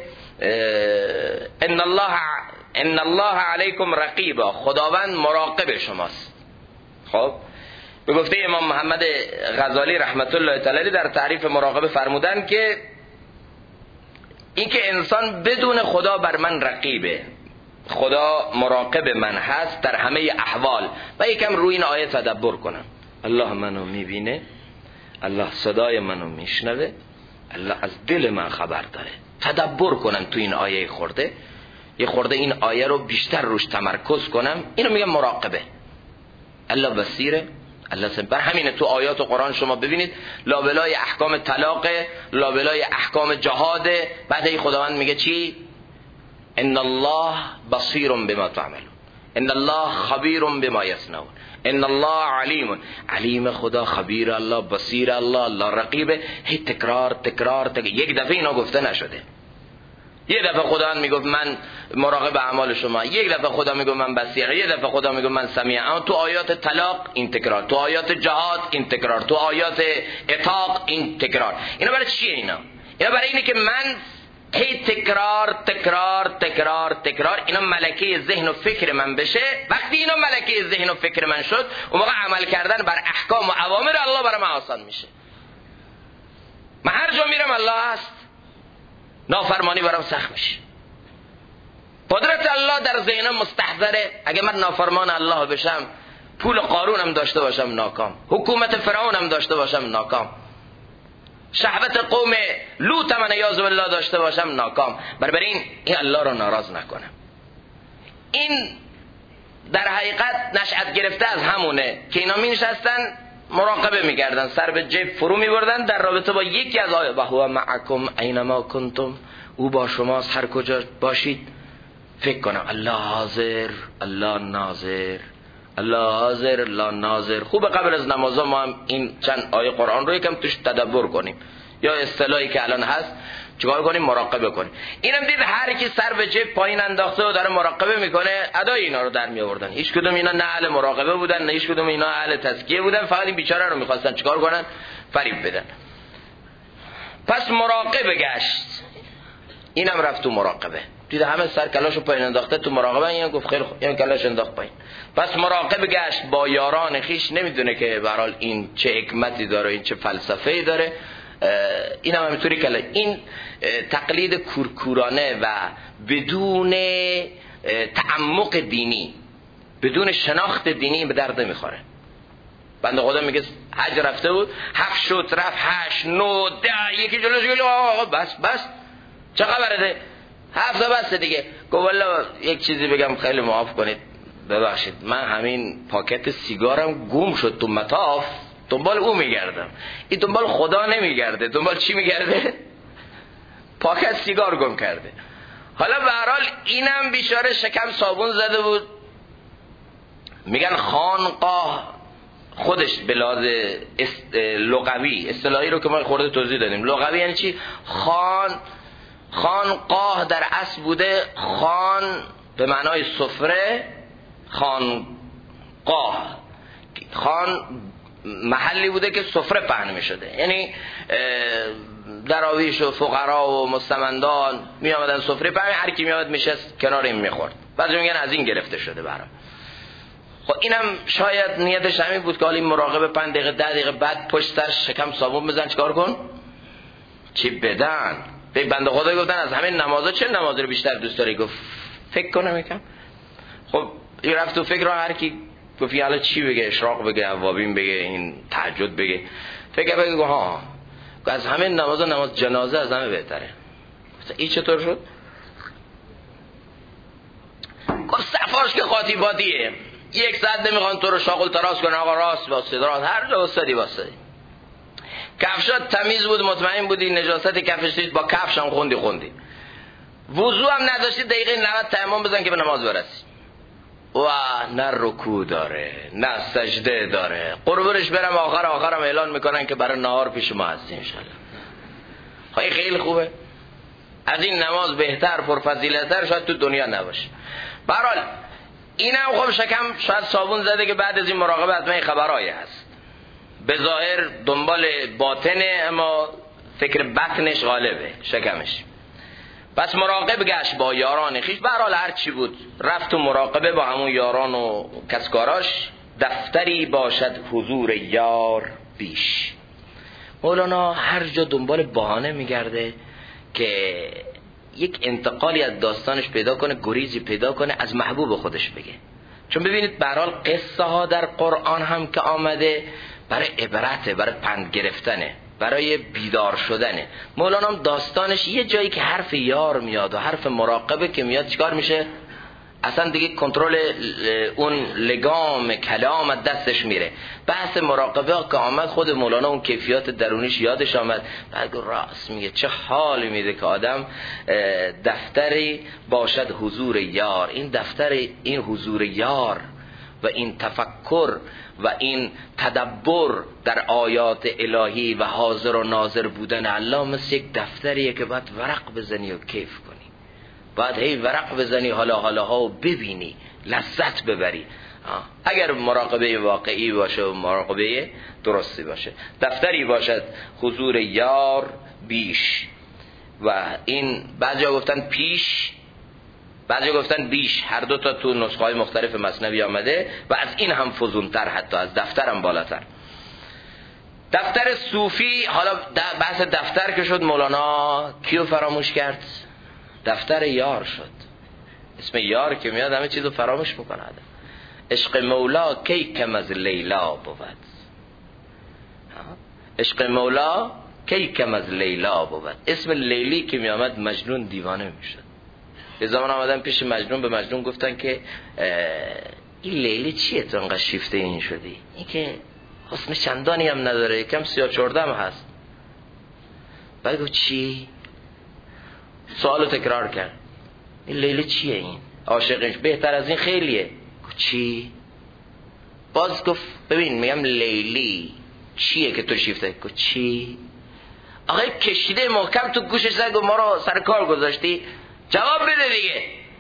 Speaker 1: ان الله علیکم رقیبا، خداوند مراقب شماست. خب به گفته امام محمد غزالی رحمت الله تعالی در تعریف مراقبه فرمودن که این که انسان بدون خدا بر من رقیبه، خدا مراقب من هست در همه احوال. و یکم روی این آیه تدبر کنم. الله منو میبینه، الله صدای منو میشنوه، الله از دل من خبر داره. تدبر کنم تو این آیه خورده یه خورده این آیه رو بیشتر روش تمرکز کنم، اینو میگم مراقبه. الله بصیره، الله سمع. بر همینه تو آیات قرآن شما ببینید لابلای احکام طلاق، لابلای احکام جهاد، بعد ای خداوند میگه چی؟ ان الله بصیر بما تعملون، ان الله خبیر بما یصنعون، ان الله علیم خدا، خبیر الله، بصیر الله، الله رقیبه. هی تکرار. یک دفعه اینا گفته نشده. یک دفعه خدا میگفت من مراقب اعمال شما، یک دفعه خدا میگفت من بصیر، یک دفعه خدا میگفت من سمیع. اما تو آیات طلاق این تکرار، تو آیات جهاد این تکرار، تو آیات عتاق این تکرار. اینا برای چیه؟ اینا برای اینه که من هی تکرار اینا ملکه ذهن و فکر من بشه. وقتی اینا ملکه ذهن و فکر من شد، اون موقع عمل کردن بر احکام و اوامر الله برای من آسان میشه. من هر جا میرم الله هست، نافرمانی برام سخت میشه. قدرت الله در ذهنم مستحضره. اگه من نافرمان الله بشم، پول قارونم داشته باشم ناکام، حکومت فرعونم داشته باشم ناکام، شهوت قوم لوط من یعوذ بالله داشته باشم ناکام. بنابراین این الله رو ناراض نکنم. این در حقیقت نشأت گرفته از همونه که اینا می نشستن مراقبه می‌کردن، سر به جیب فرو می‌بردن در رابطه با یکی از آیات، و هو معکم اینما کنتم، او با شماست هر کجا باشید. فکر کنم الله حاضر، الله ناظر، الله حاضر، الله ناظر. خوبه قبل از نماز ما هم این چند آیه قرآن رو یکم توش تدبر کنیم، یا اصطلاحی که الان هست چیکار کنیم؟ مراقبه کنیم. اینم دید هر کی سر به جیب پایین انداخته و داره مراقبه میکنه، ادای اینا رو در می آوردن. هیچ کدوم اینا نه اهل مراقبه بودن، نه هیچ کدوم اینا اهل تزکیه بودن، فقط این بیچاره رو میخواستن چیکار کنن؟ فریب بدن. پس مراقبه گشت، اینم رفت تو مراقبه. دید همه سر کلاشو پایین انداخته تو مراقبه، این گفت خیلی خوب، این کلاش انداخت پایین. پس مراقبه گشت با یاران خیش. نمیدونه که به هر حال این چه حکمتی داره، این چه فلسفه‌ای داره. اینم همینطوری که این تقلید کورکورانه و بدون تعمق دینی، بدون شناخت دینی به درد نمیخوره. بنده خدا میگه حج رفته بود، 7 شد رفت 8 9 10، یکی جلوش گفت آقا بس چه خبره؟ 7 بس دیگه. گفت والله یک چیزی بگم، خیلی معاف کنید، ببخشید، من همین پاکت سیگارم گم شد تو مطاف، دنبال او میگردم. این دنبال خدا نمیگرده، دنبال چی میگرده؟ پاکت سیگار گم کرده. حالا به هر حال اینم بیچاره شکم صابون زده بود. میگن خانقاه خودش به لحاظ لغوی، اصطلاحی رو که ما خورده توضیح دادیم، لغوی یعنی چی؟ خانقاه در اصل بوده خان به معنای سفره، خانقاه خان محلی بوده که سفره پهن می شده، یعنی دراویش و فقرا و مستمندان می آمدن سفره پهن، هر کی می آمد میشست کنار این می خورد. بعضی میگن از این گرفته شده برام. خب اینم شاید نیتش همین بود که حالا این مراقبه 5 دقیقه 10 دقیقه بعد پشت سر شکم صابون بزن چیکار کن؟ چی بدن؟ به بنده خدا گفتن از همین نمازا چه نمازی رو بیشتر دوست داری؟ گفت فکر کنم یکم. خب این رفت تو فکر، هر کی گفت حالا چی بگه؟ اشراق بگه، اوابین بگه، این تهجد بگه، فکر بگه ها از همین نماز جنازه از همه بهتره. این چطور شد؟ گفت صفاش که خاطیباتیه، 1 ساعت نمیخوان تو رو شاغل تراس کنه، آقا راست واسه راست، هر جا واسه کفشات تمیز بود، مطمئن بودی نجاست کفش نیست، با کفش هم خوندی. وضو هم نداشتی، دقیقه 90 تیمم بزن که به نماز برسی. و نه رکوع داره، نه سجده داره. قربونش برم آخرم اعلان میکنن که برای نهار پیش ما هستی انشالله. خیلی خیلی خوبه. از این نماز بهتر، پرفضیلتر شاید تو دنیا نباشه. به هر حال اینم خب شکم شاید صابون زده که بعد از این مراقبه حتما این خبرایی هست. به ظاهر دنبال باطنه، اما فکر بطنش غالبه، شکمش. پس مراقب گشت با یاران خویش. به هر حال هر چی بود رفت و مراقبه با همون یاران و کسکاراش. دفتری باشد حضور یار بیش. مولانا هر جا دنبال بهانه میگرده که یک انتقالی از داستانش پیدا کنه، گریزی پیدا کنه، از محبوب خودش بگه. چون ببینید به هر حال قصه ها در قرآن هم که آمده برای عبرته، برای پند گرفتنه. برای بیدار شدنه. مولانا داستانش یه جایی که حرف یار میاد و حرف مراقبه که میاد چیکار میشه؟ اصلا دیگه کنترل اون لگام کلام از دستش میره. بحث مراقبه که آمد خود مولانا اون کیفیات درونیش یادش آمد. بعد راست میگه چه حالی میده که آدم دفتری باشد حضور یار. این دفتر این حضور یار و این تفکر و این تدبر در آیات الهی و حاضر و ناظر بودن الله مثل یک دفتریه که باید ورق بزنی و کیف کنی. باید هی ورق بزنی حالاها و ببینی لذت ببری. اگر مراقبه واقعی باشه و مراقبه درستی باشه. دفتری باشد حضور یار بیش و این بعضیا گفتن پیش بعضی گفتن بیش. هر دو تا تو نسخه های مختلف مثنوی آمده و از این هم فزونتر، حتی از دفتر هم بالاتر. دفتر صوفی. حالا بحث دفتر که شد، مولانا کیو فراموش کرد؟ دفتر یار شد. اسم یار که میاد همه چیزو فراموش میکنه. عشق مولا کی کم از لیلا بود. عشق مولا کی کم از لیلا بود. اسم لیلی که میامد مجنون دیوانه میشد. یه زمان آمدن پیش مجنون، به مجنون گفتن که این لیلی چیه تو انقدر شیفته این شدی؟ این که حسن چندانی هم نداره، یکم سیاه چرده هم هست. بعد گفت چی؟ سوالو تکرار کرد. این لیلی چیه؟ این عاشقش بهتر از این خیلیه. گفت چی؟ باز گفت ببین میگم لیلی چیه که تو شیفته؟ گفت چی؟ آقای کشیده محکم تو گوشش زد، گفت ما رو سر کار گذاشتی، جواب بده دیگه.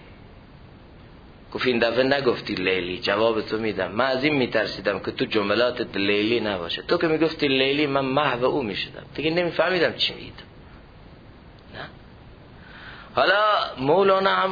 Speaker 1: گفت این دفعه نگفتی لیلی، جواب تو میدم. من از این میترسیدم که تو جملاتت لیلی نباشه. تو که میگفتی لیلی من محو او میشدم، دیگه نمیفهمیدم چی میگید. نه. حالا مولانا هم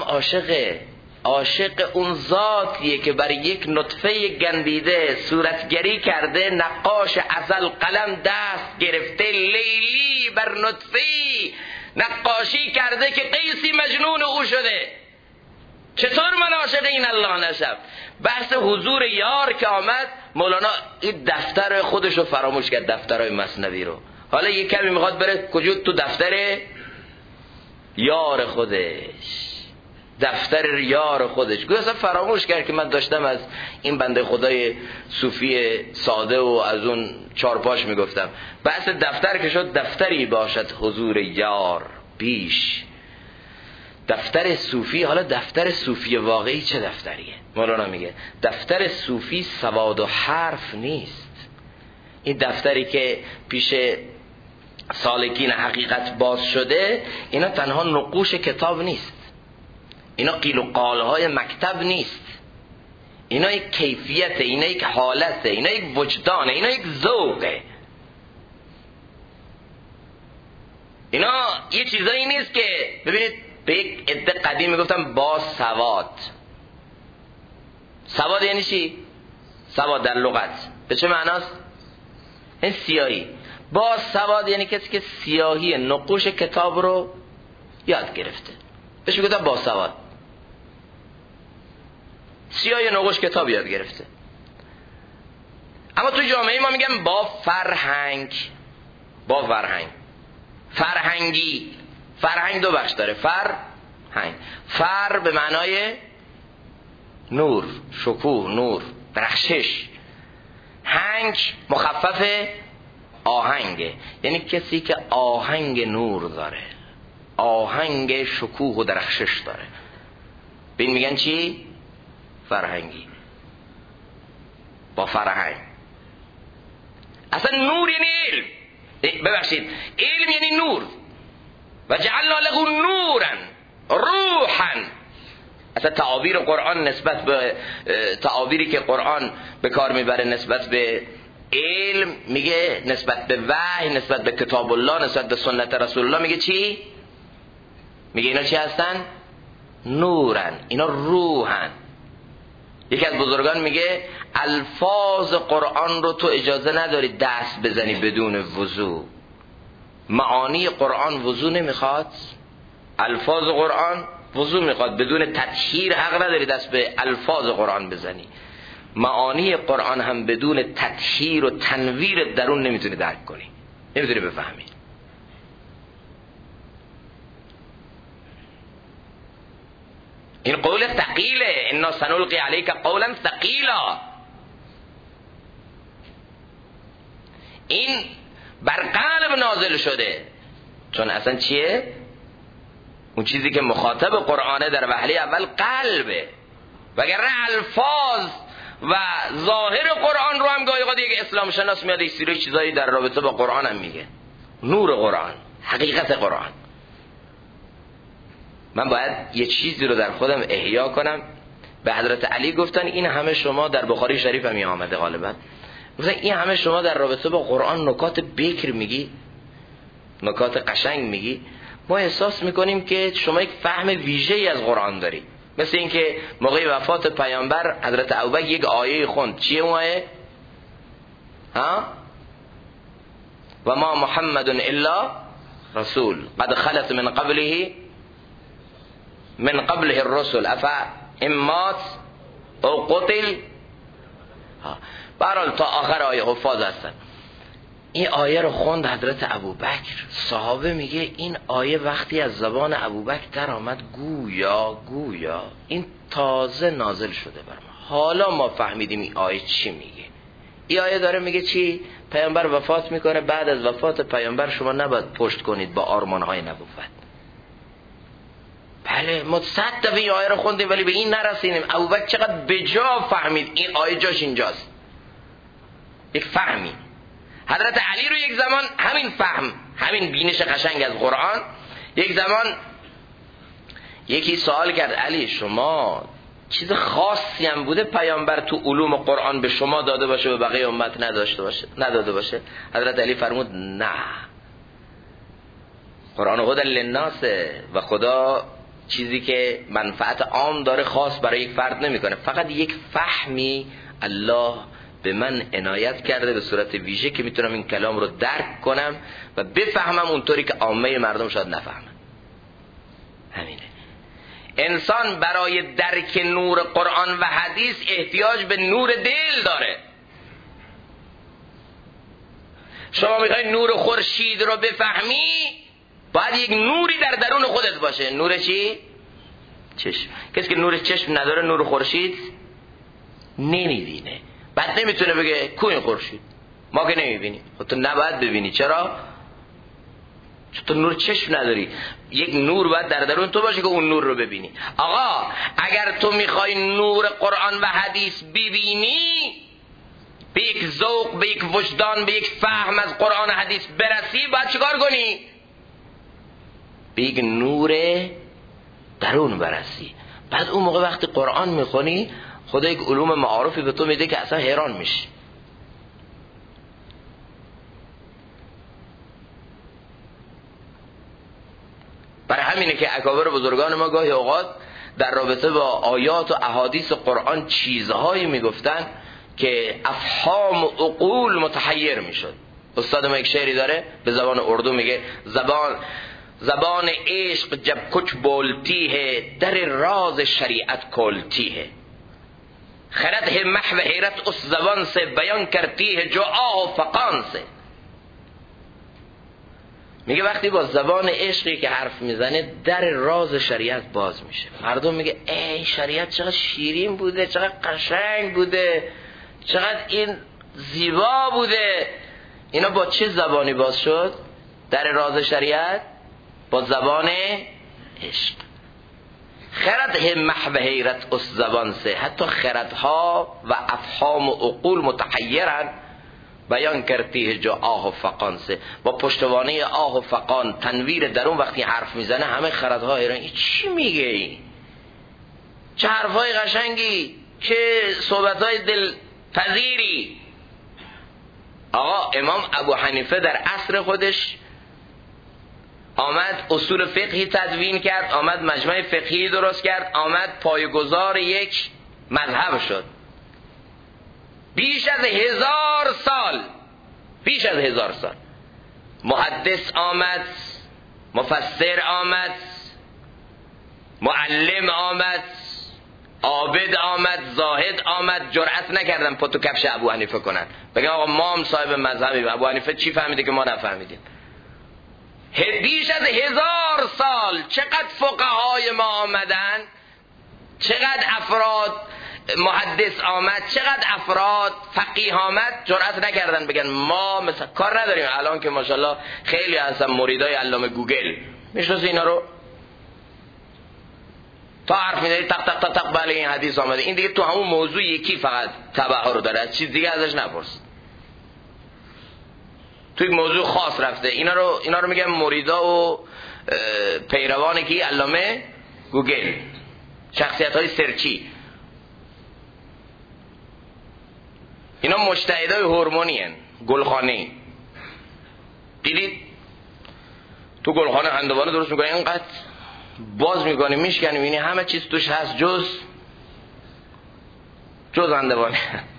Speaker 1: عاشق اون ذاتیه که برای یک نطفه گندیده صورتگری کرده. نقاش ازل قلم دست گرفته، لیلی بر نطفه‌ای نقاشی کرده که قیسی مجنون او شده. چطور من عاشق این الله نشم؟ بحث حضور یار که آمد، مولانا این دفتر خودش رو فراموش کرد، دفترهای مثنوی رو. حالا یک کمی میخواد بره کجا؟ تو دفتر یار خودش. دفتر یار خودش گویا اصلا فراموش کرد که من داشتم از این بنده خدای صوفی ساده و از اون چارپاش میگفتم. بحث دفتر که شد، دفتری باشد حضور یار بیش. دفتر صوفی. حالا دفتر صوفی واقعی چه دفتریه؟ مولانا میگه دفتر صوفی سواد و حرف نیست. این دفتری که پیش سالکین حقیقت باز شده، اینا تنها نقوش کتاب نیست، اینا قیل و قالهای مکتب نیست، اینا یک کیفیته، اینا یک حالته، اینا یک وجدانه، اینا یک ذوقه. اینا یه چیزایی نیست که ببینید به یک عده قدیم میگفتم با سواد. سواد یعنی چی؟ سواد در لغت به چه معناست؟ این سیاهی. با سواد یعنی کسی که سیاهی نقوش کتاب رو یاد گرفته، بهش میگفتم با سواد. سیاهی نقوش کتاب یاد گرفته. اما تو جامعه ما میگن با فرهنگ. با فرهنگ. فرهنگی. فرهنگ دو بخش داره. فرهنگ. فر به معنای نور، شکوه، نور، درخشش. هنگ مخفف آهنگه، یعنی کسی که آهنگ نور داره، آهنگ شکوه و درخشش داره. بین میگن چی؟ فرهنگی. با فرهنگ. اصلا نور یعنی علم. ببخشید، علم یعنی نور. و جعلنا له نورا روحا. اصلا تعابیر قرآن نسبت به تعابیری که قرآن به کار میبره نسبت به علم، میگه نسبت به وحی، نسبت به کتاب الله، نسبت به سنت رسول الله، میگه چی؟ میگه اینا چی هستن؟ نورن، اینا روحن. یکی از بزرگان میگه الفاظ قرآن رو تو اجازه نداری دست بزنی بدون وضو. معانی قرآن وضو نمیخواد، الفاظ قرآن وضو میخواد. بدون تطهیر حق نداری دست به الفاظ قرآن بزنی. معانی قرآن هم بدون تطهیر و تنویر درون نمیتونی درک کنی. نمیتونی بفهمی. این قول ثقیله، انا سنلقی علیک قولا ثقیلا. این بر قلب نازل شده، چون اصلا چیه؟ اون چیزی که مخاطب قرآنه در وهله اول قلبه، وگرنه الفاظ و ظاهر قرآن رو هم گاهی اوقات یک اسلام شناس میاد یه چیزایی در رابطه با قرآن هم میگه. نور قرآن، حقیقت قرآن. من باید یه چیزی رو در خودم احیا کنم. به حضرت علی گفتن این همه شما، در بخاری شریف هم آمده غالبا، گفتن این همه شما در رابطه با قرآن نکات بکر میگی، نکات قشنگ میگی، ما احساس میکنیم که شما یک فهم ویژه‌ای از قرآن داری. مثل اینکه موقع وفات پیامبر حضرت ابوبکر یک آیه خوند. چیه اون آیه؟ و ما محمد الا رسول قد خلت من قبله الرسل افا امات او قتل. برحال تا آخر آیه حفاظ هستن. این آیه رو خوند حضرت ابوبکر. صحابه میگه این آیه وقتی از زبان ابوبکر در آمد گویا این تازه نازل شده بر ما، حالا ما فهمیدیم این آیه چی میگه. این آیه داره میگه چی؟ پیامبر وفات میکنه، بعد از وفات پیامبر شما نباید پشت کنید با آرمانهای نبوت. بله ما 100 دفعه این آیه رو خوندیم ولی به این نرسیدیم. ابوبکر چقدر بجا فهمید این آیه جاش اینجاست، یک فهمی. حضرت علی رو یک زمان همین فهم، همین بینش قشنگ از قرآن، یک زمان یکی سوال کرد علی شما چیز خاصی هم بوده پیامبر تو علوم قرآن به شما داده باشه به بقیه امت نداده باشه؟ حضرت علی فرمود نه، قرآن هدی للناس و خدا چیزی که منفعت عام داره خاص برای یک فرد نمیکنه. فقط یک فهمی الله به من عنایت کرده به صورت ویژه که میتونم این کلام رو درک کنم و بفهمم اونطوری که عامه مردم شاید نفهمن. همینه. انسان برای درک نور قرآن و حدیث احتیاج به نور دل داره. شما میخوای نور خورشید رو بفهمی، باید یک نوری در درون خودت باشه. نور چی؟ چشم. کسی که نور چشم نداره نور خورشید نمیبینه. بعد نمیتونه بگه کو این خورشید، ما که نمیبینیم. خب تو نباید ببینی. چرا؟ چون تو نور چشم نداری. یک نور باید در درون تو باشه که اون نور رو ببینی. آقا اگر تو میخوای نور قرآن و حدیث ببینی، به یک ذوق، به یک وجدان، به یک فهم از قرآن و حدیث برسی، باید چیکار کنی؟ به یک نور درون برسی. بعد اون موقع وقتی قرآن میخونی خدا یک علوم معارفی به تو میده که اصلا حیران میشی. برای همینه که اکابر بزرگان ما گاهی اوقات در رابطه با آیات و احادیث قرآن چیزهایی میگفتن که افهام و عقول متحیر میشد. استاد ما یک شعری داره به زبان اردو میگه زبان عشق جب کچ بولتی ہے در راز شریعت کولتی ہے، خرد ہے محو حیرت اس زبان سے بیان کرتی ہے جو آه و فقان سے. میگه وقتی با زبان عشقی که حرف میزنه در راز شریعت باز میشه. مردم میگه ای شریعت چقدر شیرین بوده، چقدر قشنگ بوده، چقدر این زیبا بوده. اینا با چه زبانی باز شد؟ در راز شریعت با زبان عشق. خرد ہے محو حیرت اس زبان سے، حتی خردها و افهام و عقول متحیرن، بیان کرتی ہے جو آه و فقان سے. با پشتوانه آه و فقان، تنویر درون وقتی حرف میزنه همه خردها حیران این چی میگه، این چه حرفای قشنگی، چه صحبتهای دلپذیری. آقا امام ابو حنیفه در عصر خودش آمد اصول فقهی تدوین کرد، آمد مجمع فقهی درست کرد، آمد پایه‌گذار یک مذهب شد. بیش از 1000 سال محدث آمد، مفسر آمد، معلم آمد، عابد آمد، زاهد آمد، جرأت نکردن پتو کفش ابو حنیفه کنن، بگن آقا ما هم صاحب مذهبیم، ابو حنیفه چی فهمیده که ما نفهمیدیم. بیش از 1000 سال چقدر فقهای ما آمدن، چقدر افراد محدث آمد، چقدر افراد فقیه آمد، جرأت نکردن بگن ما مثلا کار نداریم. الان که ماشاءالله خیلی هستن مریدای علامه گوگل، میشناسی اینا رو؟ تا حرف می‌زنی تق تق تق تق بله این حدیث آمده، این دیگه تو همون موضوع یکی فقط تبع رو داره، از چیز دیگه ازش نپرس. تو یک موضوع خاص رفته. اینا رو میگن مریدا و پیروان کی؟ علامه گوگل، شخصیت‌های سرچی. اینا مجتهدای هورمونی ان، گلخانه‌ای. دیدید تو گلخانه هندوانه درست می‌کنه، اینقدر باز می‌کنی میشکنی می‌بینی همه چیز توش هست جز هندوانه.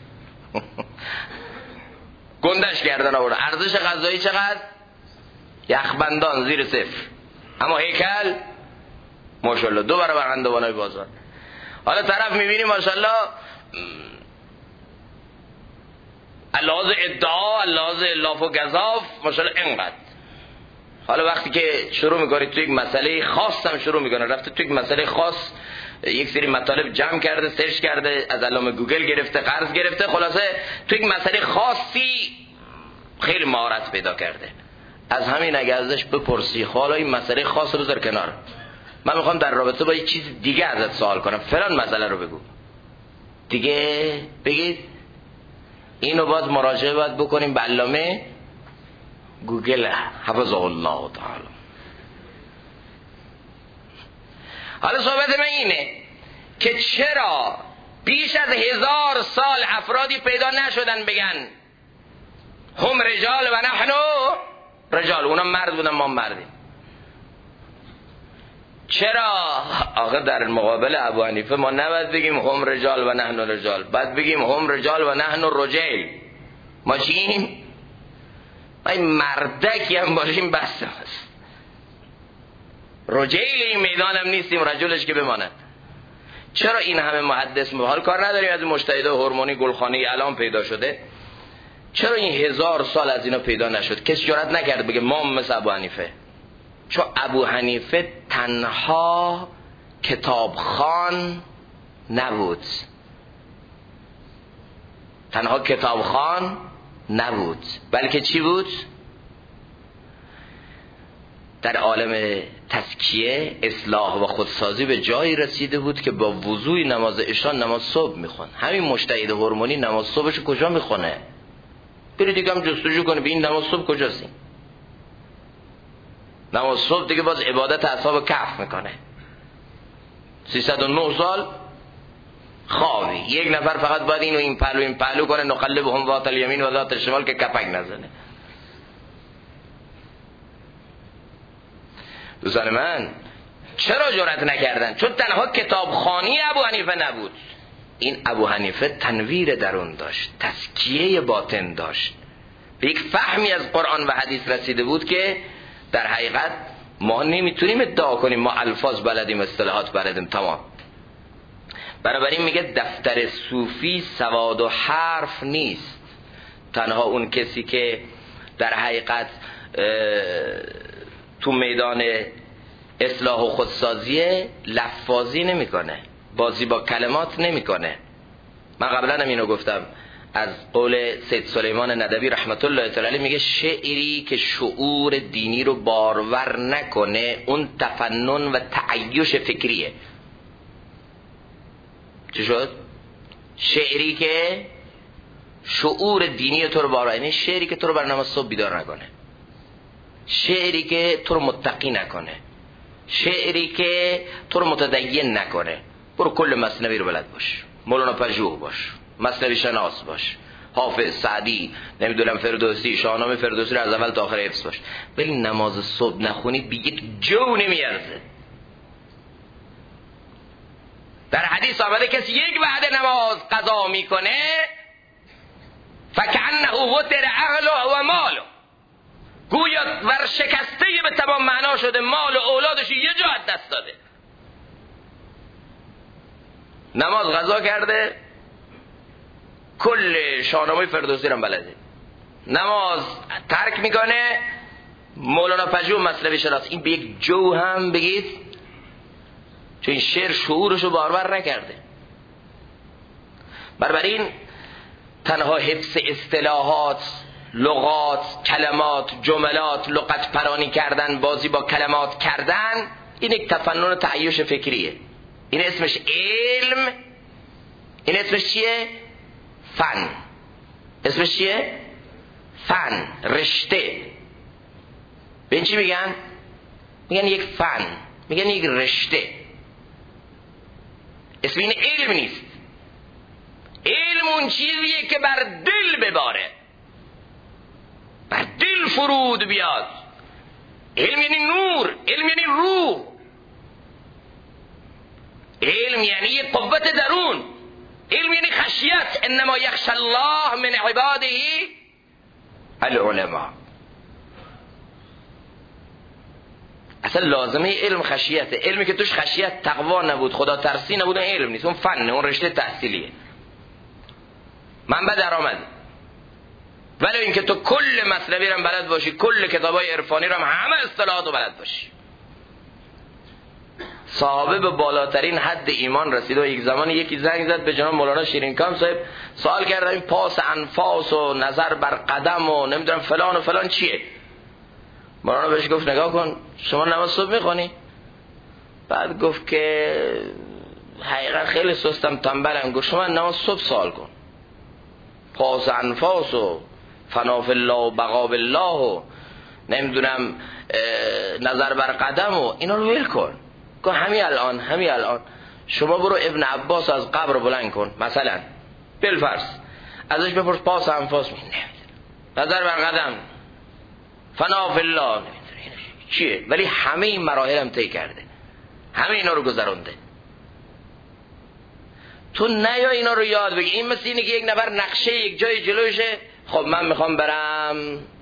Speaker 1: گندش کردن آورده. ارزش غذایی چقدر؟ یخبندان زیر صفر، اما هیکل ماشاءالله 2 برابر هندوانه‌ی بازار. حالا طرف می‌بینی ماشاءالله لحاظ ادعا، لحاظ لاف و گزاف ماشاءالله اینقدر. حالا وقتی که شروع می‌کنی تو یک مسئله خاص هم شروع می‌کنه، رفته تو یک مسئله خاص یک سری مطالب جمع کرده، سرچ کرده، از علامه گوگل گرفته، قرض گرفته، خلاصه تو یک مسئله خاصی خیلی مهارت پیدا کرده. از همین اگه ازش بپرسی حالا این مسئله خاص رو بذار کنار، من میخوام در رابطه با یک چیز دیگه ازت سوال کنم، فلان مسئله رو بگو، دیگه بگید اینو باز مراجعه باید بکنیم به علامه گوگل حفظه الله تعالی. حالا صحبت من اینه که چرا بیش از 1000 سال افرادی پیدا نشدن بگن هم رجال و نحن رجال، اونا مرد بودن ما مردیم. چرا آخه در مقابل ابو حنیفه ما نباید بگیم هم رجال و نحن رجال، باید بگیم هم رجال و نحن رجال. ما چیم؟ ما این مردکی هم باشیم بس هست، رجال این میدان هم نیستیم، رجلش که بماند. چرا این همه محدث حال کار نداریم از مجتهد هورمونی گلخانه‌ای الان پیدا شده، چرا این 1000 سال از اینا پیدا نشد؟ کسی جرئت نکرد بگه ما مثل ابو حنیفه. چون ابو حنیفه تنها کتابخوان نبود، تنها کتابخوان نبود، بلکه چی بود؟ در عالم تزکیه، اصلاح و خودسازی به جایی رسیده بود که با وضوء نماز عشا نماز صبح میخوان. همین مجتهد هورمونی نماز صبحش کجا میخونه؟ برید دیگه هم جستجو کنه به این نماز صبح کجاست. این نماز صبح دیگه باز عبادت اصحاب کهف میکنه، 309 سال خوابی، یک نفر فقط باید اینو این پهلو کنه، نقلبهم ذات الیمین و ذات الشمال که کپک نزنه. دوستان من چرا جرأت نکردن؟ چون تنها کتابخوانی ابو حنیفه نبود، این ابو حنیفه تنویر درون داشت، تزکیه باطن داشت، به یک فهمی از قرآن و حدیث رسیده بود که در حقیقت ما نمیتونیم ادعا کنیم ما الفاظ بلدیم، اصطلاحات بلدیم، تمام. بنابراین میگه دفتر صوفی سواد و حرف نیست، تنها اون کسی که در حقیقت تو میدان اصلاح و خودسازی لفاظی نمیکنه، بازی با کلمات نمیکنه. من قبلا هم اینو گفتم، از قول سید سلیمان ندوی رحمت الله تعالی علیه میگه شعری که شعور دینی رو بارور نکنه اون تفنن و تعیش فکریه. چی شد؟ شعری که شعور دینی تو رو بارور، یعنی شعری که تو رو بر نماز صبح بیدار نکنه، شعری که تو رو متقی نکنه، شعری که تو رو متدین نکنه. برو کل مثنوی رو بلد باش، مولانا پژوه باش، مثنوی شناس باش، حافظ، سعدی، نمیدونم فردوسی، شاهنامه فردوسی رو از اول تا آخر حفظ باش، ولی نماز صبح نخونی بی یک جو نمیارزه. در حدیث آمده کسی یک وعده نماز قضا میکنه فکأنه وتر اهله و ماله، گویا ورشکسته به تمام معنا شده، مال و اولادش یه جا از دست داده. نماز قضا کرده، کل شاهنامه فردوسی رو بلده. نماز ترک میکنه، مولانا پژوه مطلبی شناس. این به یک جو هم بگید، چون این شعر شعورشو باربر نکرده. بنابراین تنها حفظ اصطلاحات، لغات، کلمات، جملات، لغت پرانی کردن، بازی با کلمات کردن، این یک تفنن تعیش فکریه. این اسمش علم، این اسمش چیه؟ فن. اسمش چیه؟ فن، رشته. به این چی میگن؟ میگن یک فن، میگن یک رشته. اسم این علم نیست. علم اون چیزیه که بر دل بباره، بر دل فرود بیاد. علم یعنی نور، علم یعنی روح، علم یعنی یک قوت درون، علم یعنی خشیت. انما یخشى الله من عباده العلماء. اصلا لازمه علم خشیت. علمی که توش خشیت، تقوا نبود، خدا ترسی نبود، اون علم نیست، اون فنه، اون رشته تحصیلیه، منبع درآمد. ولی اینکه تو کل مطلبی رو بلد باشی، کل کتابای عرفانی رو همه اصطلاحات رو بلد باشی. صحابه به بالاترین حد ایمان رسید و یک زمان یکی زنگ زد به جناب مولانا شیرینکام صاحب، سوال کرد این پاس انفاس و نظر بر قدم و نمیدونم فلان و فلان چیه؟ مولانا بهش گفت نگاه کن، شما نماز صبح میخونی؟ بعد گفت که حقیقت خیلی سستم، تنبلم. گفت شما نماز صبح سوال کن، پاس انفاس و فنا فی الله و بقا بالله و نمیدونم نظر بر قدم و اینا رو ول کن. گفت همین الان شما برو ابن عباس از قبر بلند کن مثلا، بالفرض ازش بپرس پاس انفاس، نظر بر قدم، فنا فی الله چیه؟ ولی همه این مراحل هم طی کرده، همه اینا رو گذرونده. تو نیا اینا رو یاد بگی. این مثل اینه که یک نفر نقشه یک جای جلوشه، خب من میخوام برم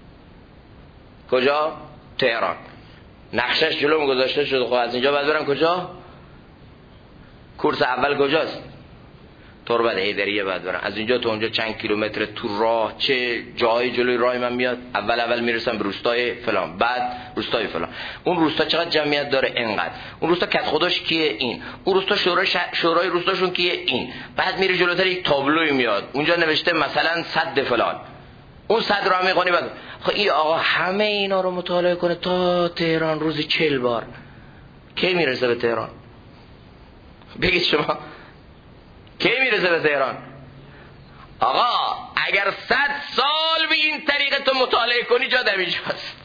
Speaker 1: کجا؟ تهران. نقشش جلوم گذاشته شده، خب از اینجا باید برم کجا؟ کورس اول کجاست؟ تربت حیدریه باید برم. از اینجا تا اونجا چند کیلومتر تو راه، چه جای جلوی راه من میاد؟ اول میرسم به روستای فلان، بعد روستای فلان. اون روستا چقدر جمعیت داره؟ اینقدر. اون روستا کت خداش کیه؟ این. اون روستا شورای روستاشون کیه؟ این. بعد میره جلوتر یک تابلوی میاد، اونجا نوشته مثلا صد فلان. اون صد رو هم میخونی. بعد خب این آقا همه اینا رو مطالعه کنه تا تهران روزی 40 بار، کی میرسه به تهران؟ بگید شما کی میرسه به تهران؟ آقا اگر 100 سال به این طریقه تو مطالعه کنی جا دمیجاست.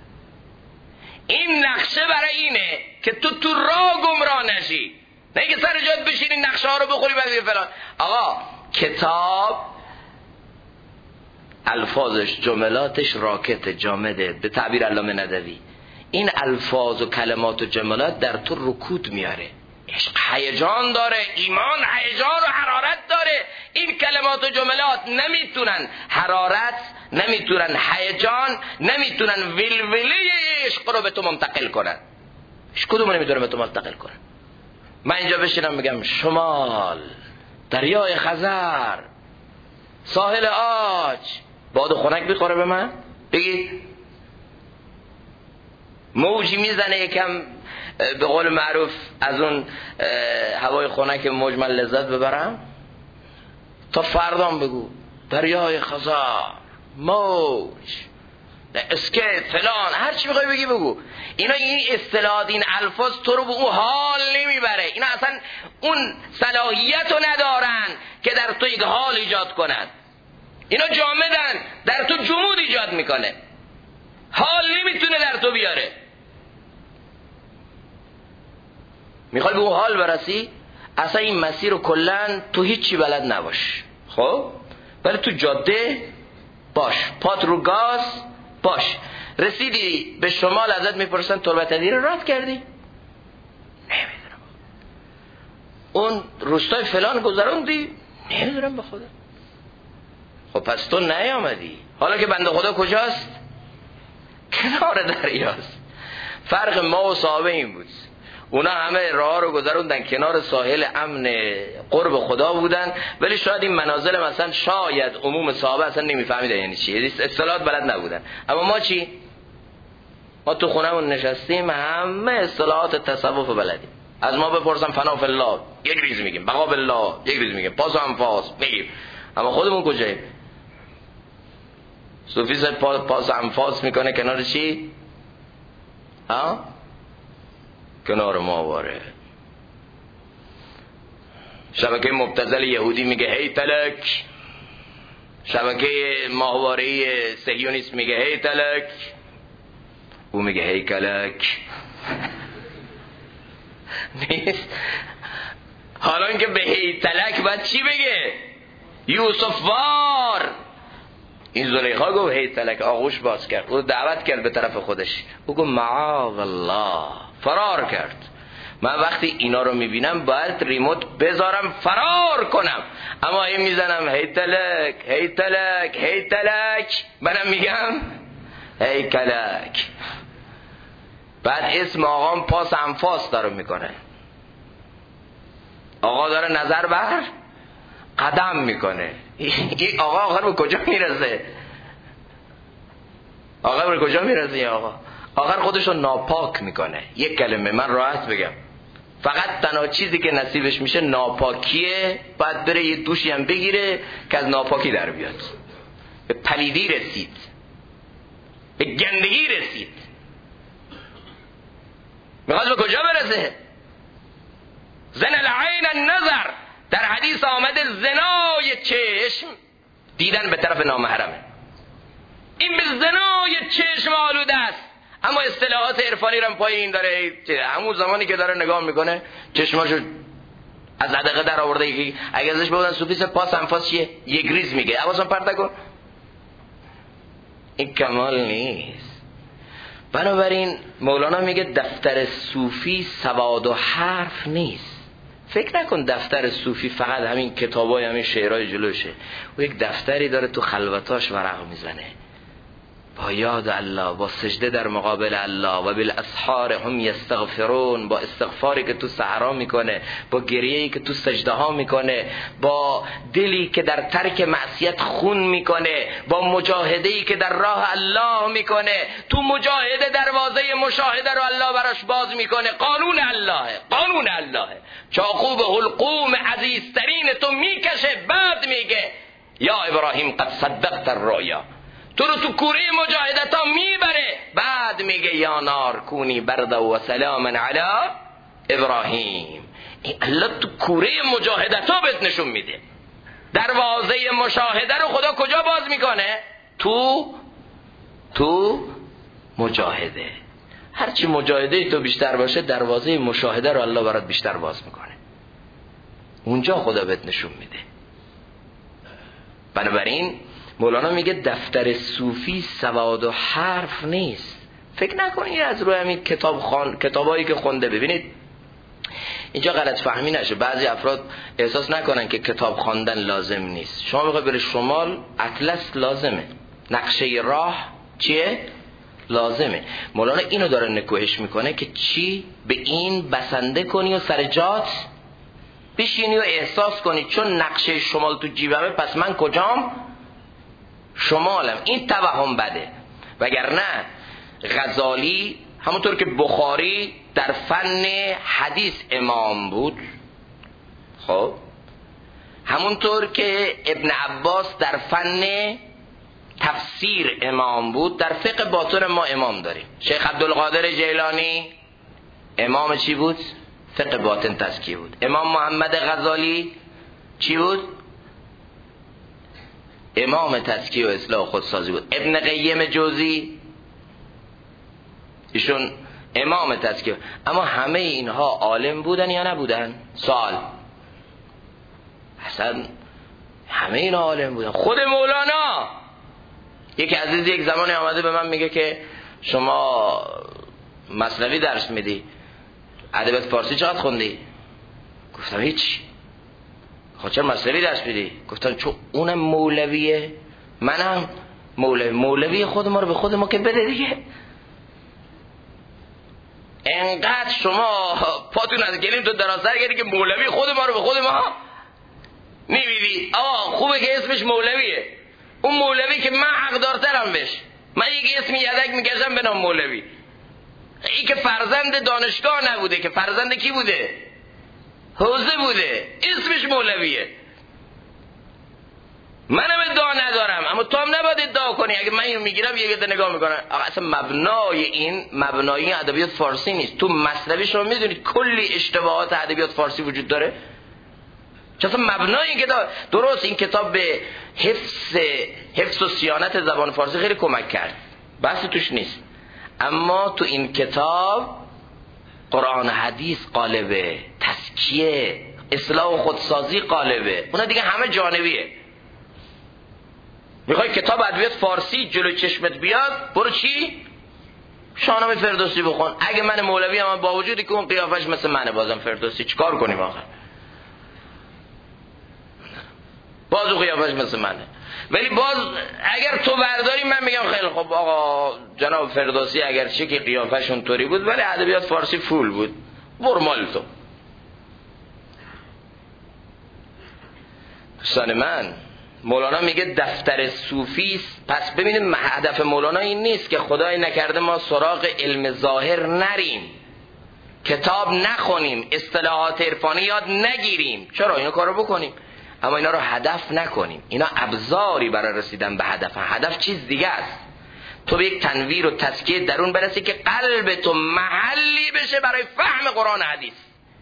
Speaker 1: این نقشه برای اینه که تو راه گمراه نشی، نه که سر جات بشینی نقشه ها رو بخوری بعد فلان. آقا کتاب الفاظش، جملاتش راکت جامده، به تعبیر علامه ندوی. این الفاظ و کلمات و جملات در تو رکود میاره. عشق هیجان داره، ایمان هیجان و حرارت داره. این کلمات و جملات نمیتونن حرارت، نمیتونن هیجان، نمیتونن ولوله عشق رو به تو منتقل کنن. هیچ کدوم نمیتونه به تو منتقل کنن. من اینجا بشینم بگم شمال، دریای خزر، ساحل آج، باد و خنک میخوره به من؟ بگید موجی میزنه یکم به قول معروف از اون هوای خنک موج من لذت ببرم؟ تا فردام بگو دریای خزر، موج، اسکیت، فلان، هر چی میخوای بگی بگو. اینا این اصطلاحات، این الفاظ تو رو به اون حال نمیبره. اینا اصلا اون صلاحیت رو ندارن که در تو یک حال ایجاد کنن. اینا جامدن، در تو جمود ایجاد میکنه، حال نمیتونه در تو بیاره. میخوای به اون حال برسی؟ اصلا این مسیر رو کلن تو هیچی بلد نباش، خب؟ ولی تو جاده باش، پات رو گاز باش. رسیدی به شمال ازت میپرسن تربت حیدری رو رد کردی؟ نمیدونم. اون روستای فلان گذروندی؟ نمیدونم به خدا. خب پس تو نیامدی. حالا که بنده خدا کجاست؟ کنار دریاست. فرق ما و صحابه این بود. اونا همه راه رو گذروندن کنار ساحل امن قرب خدا بودن، ولی شاید این منازل مثلا شاید عموم صحابه اصلا نمیفهمیدن یعنی چی، اصطلاحات بلد نبودن. اما ما چی؟ ما تو خونمون نشستیم همه اصطلاحات تصوف بلدیم. از ما بپرسن فنا فی الله یک ریز میگیم، بقا بالله یک ریز میگیم، پاس و انفاس میگیم. اما خودمون کجاییم؟ صوفی پاس و انفاس میکنه کنار چی؟ ها؟ کنار ماهواره. شبکه مبتذل یهودی میگه هی تلک، شبکه ماهواره صهیونیست میگه هی تلک، او میگه هی کلک. نیست. حالا اینکه به هی تلک باید چی بگه؟ یوسف وار. این زلیخا گفت هی تلک، آغوش باز کرد، او دعوت کرد به طرف خودش، او گفت معاذ الله، فرار کرد. من وقتی اینا رو میبینم باید ریموت بذارم فرار کنم، اما این میزنم هی تلک هی تلک هی تلک، منم میگم هی کلک. بعد اسم آقام پاس انفاس داره میکنه، آقا داره نظر بر قدم میکنه. این آقا آخر به کجا میرسه؟ آقا به کجا میرسه؟ آخر خودشو ناپاک میکنه. یک کلمه من راحت بگم، فقط تنها چیزی که نصیبش میشه ناپاکیه. باید بره یه دوشی هم بگیره که از ناپاکی در بیاد. به پلیدی رسید، به گندگی رسید. میخواد به کجا برسه؟ زن العین النظر. در حدیث آمده زنای چشم دیدن به طرف نامحرمه. این به زنای چشم آلوده است، اما اصطلاحات عرفانی رو پای این داره. همون زمانی که داره نگاه میکنه چشماشو از عدقه در آورده. یکی اگه ازش بودن صوفیس پاس انفاس چیه؟ یک ریز میگه، حواسم پرت کن. این کمال نیست. بنابراین مولانا میگه دفتر صوفی سواد و حرف نیست. فکر نکن دفتر صوفی فقط همین کتابای همین شعرهای جلوشه. او یک دفتری داره تو خلوتاش ورق میزنه، با یاد الله، با سجده در مقابل الله، و بالاسحار هم یستغفرون، با استغفاری که تو صحرا میکنه، با گریه‌ای که تو سجده ها میکنه، با دلی که در ترک معصیت خون میکنه، با مجاهده‌ای که در راه الله میکنه. تو مجاهده دروازه مشاهده رو الله براش باز میکنه. قانون الله، قانون الله. چاقو به حلقوم عزیزترین تو میکشه، بعد میگه یا ابراهیم قد صدقت الرؤیا. تو رو تو کوره مجاهدت ها میبره، بعد میگه یا نار کونی برد و سلام علی ابراهیم. این الله تو کوره مجاهدت ها بهت نشون میده. دروازه مشاهده رو خدا کجا باز میکنه؟ تو مجاهده. هرچی مجاهده تو بیشتر باشه، دروازه مشاهده رو الله برات بیشتر باز میکنه. اونجا خدا بهت نشون میده. بنابراین مولانا میگه دفتر صوفی سواد و حرف نیست. فکر نکنید از روی همین کتابایی که خونده. ببینید اینجا غلط فهمی نشه، بعضی افراد احساس نکنن که کتاب خواندن لازم نیست. شما بخوای بری شمال، اطلس لازمه، نقشه راه چیه؟ لازمه. مولانا اینو داره نکوهش میکنه که چی؟ به این بسنده کنی و سر جات بشینی و احساس کنی چون نقشه شمال تو جیبمه پس من کجام؟ شمالم. این توهم بده. وگرنه غزالی همونطور که بخاری در فن حدیث امام بود، خب همونطور که ابن عباس در فن تفسیر امام بود، در فقه باطن ما امام داریم. شیخ عبدالقادر جیلانی امام چی بود؟ فقه باطن تزکیه بود. امام محمد غزالی چی بود؟ امام تزکیه و اصلاح خودسازی بود. ابن قیم جوزی ایشون امام تزکیه. اما همه اینها عالم بودن یا نبودن؟ سوال. اصلا همه اینا عالم بودن. خود مولانا، یک عزیز یک زمانی آمده به من میگه که شما مثنوی درس میدی، ادبیات فارسی چقدر خوندی؟ گفتم هیچ. خب چرا مثنوی درس میدی؟ گفتم چون اونم مولویه، منم مولوی خود ما رو به خود ما که بده دیگه. انقدر شما پاتون از گلیم تو درازتر کردی که مولوی خود ما رو به خود ما میبینی. خوبه که اسمش مولویه، اون مولوی که من حقدارترم بهش، من یک اسمی یدک میکشم به نام مولوی. این که فرزند دانشگاه نبوده، که فرزند کی بوده؟ حوزه بوده، اسمش مولویه. منم ادعا ندارم، اما تو هم نباید ادعا کنی. اگه من اینو میگیرم یه گده نگاه میکنن، اصلا مبنای این ادبیات فارسی نیست. تو مثنوی شما میدونید کلی اشتباهات ادبیات فارسی وجود داره. چون مبنای این کتاب، درست این کتاب به حفظ و صیانت زبان فارسی خیلی کمک کرد، بحثی توش نیست، اما تو این کتاب قرآن حدیث قالبه، تزکیه، اصلاح و خودسازی قالبه، اونا دیگه همه جانبیه. میخوای کتاب ادبیات فارسی جلوی چشمت بیاد، برو چی؟ شاهنامه فردوسی بخون. اگه من مولوی هم با وجودی که اون قیافش مثل منه، بازم فردوسی چیکار کنیم آخر؟ باز اون قیافش مثل منه، ولی باز اگر تو برداری من میگم خیلی خب آقا جناب فردوسی اگر چه که قیافش اونطوری بود ولی ادبیات فارسی فول بود، برمال تو. دوستان من، مولانا میگه دفتر صوفی است. پس ببینید هدف مولانا این نیست که خدای نکرده ما سراغ علم ظاهر نریم، کتاب نخونیم، اصطلاحات عرفانی یاد نگیریم. چرا؟ اینو کارو بکنیم، اما اینا رو هدف نکنیم. اینا ابزاری برای رسیدن به هدف. هدف چیز دیگه است. تو به یک تنویر و تزکیه درون برسی که قلب تو محلی بشه برای فهم قرآن حدیث،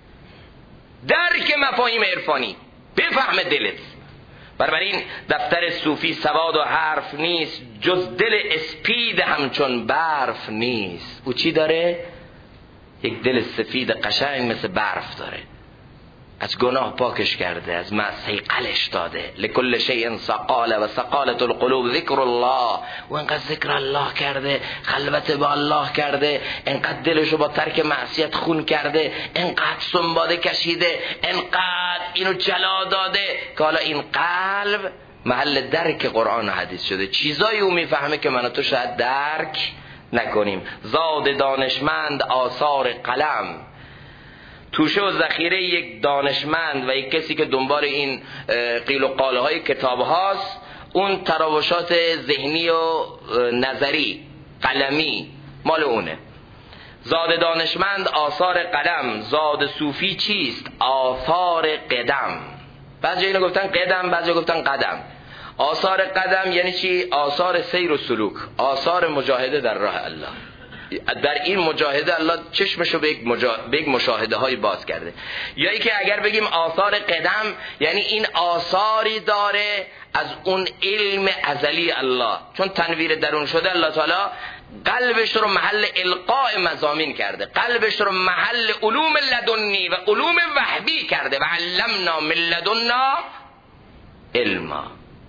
Speaker 1: درک مفاهیم عرفانی، بفهم دلت. بنابراین دفتر صوفی سواد و حرف نیست، جز دل اسپید همچون برف نیست. او چی داره؟ یک دل سفید قشنگ مثل برف داره، از گناه پاکش کرده، از معصیه قلش داده. لکل شیء سقاله و سقالت القلوب ذکر الله. و انقدر ذکر الله کرده، خلوت با الله کرده، انقدر دلشو با ترک معصیت خون کرده، انقدر سنباده کشیده، انقدر اینو جلا داده که حالا این قلب محل درک قرآن و حدیث شده. چیزایی او میفهمه که من و تو شاید درک نکنیم. زاد دانشمند آثار قلم. توشه و ذخیره یک دانشمند و یک کسی که دنبال این قیل و قاله های کتاب هاست، اون تراوشات ذهنی و نظری قلمی مال اونه. زاد دانشمند آثار قلم. زاد صوفی چیست؟ آثار قدم. بعضی اینو گفتن قدم، بعضی گفتن قدم. آثار قدم یعنی چی؟ آثار سیر و سلوک، آثار مجاهده در راه الله. در این مجاهده الله چشمشو به یک مشاهده های باز کرده. یا ای که اگر بگیم آثار قدم یعنی این آثاری داره از اون علم ازلی الله، چون تنویر درون شده الله تعالی قلبش رو محل القاء مضامین کرده، قلبش رو محل علوم لدنی و علوم وحبی کرده. و علمنا من لدنا علما،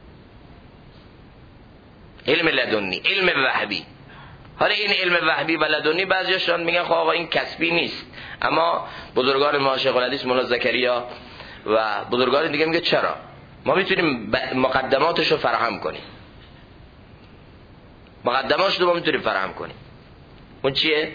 Speaker 1: علم لدنی، علم وحبی. حالا این علم وحبی و لدنی بعضیاشون میگن خب آقا این کسبی نیست، اما بزرگان ما شیخ الحدیث مولانا زکریا و بزرگان دیگه میگه چرا؟ ما میتونیم مقدماتش رو فراهم کنیم، مقدماتش رو ما میتونیم فراهم کنیم. اون چیه؟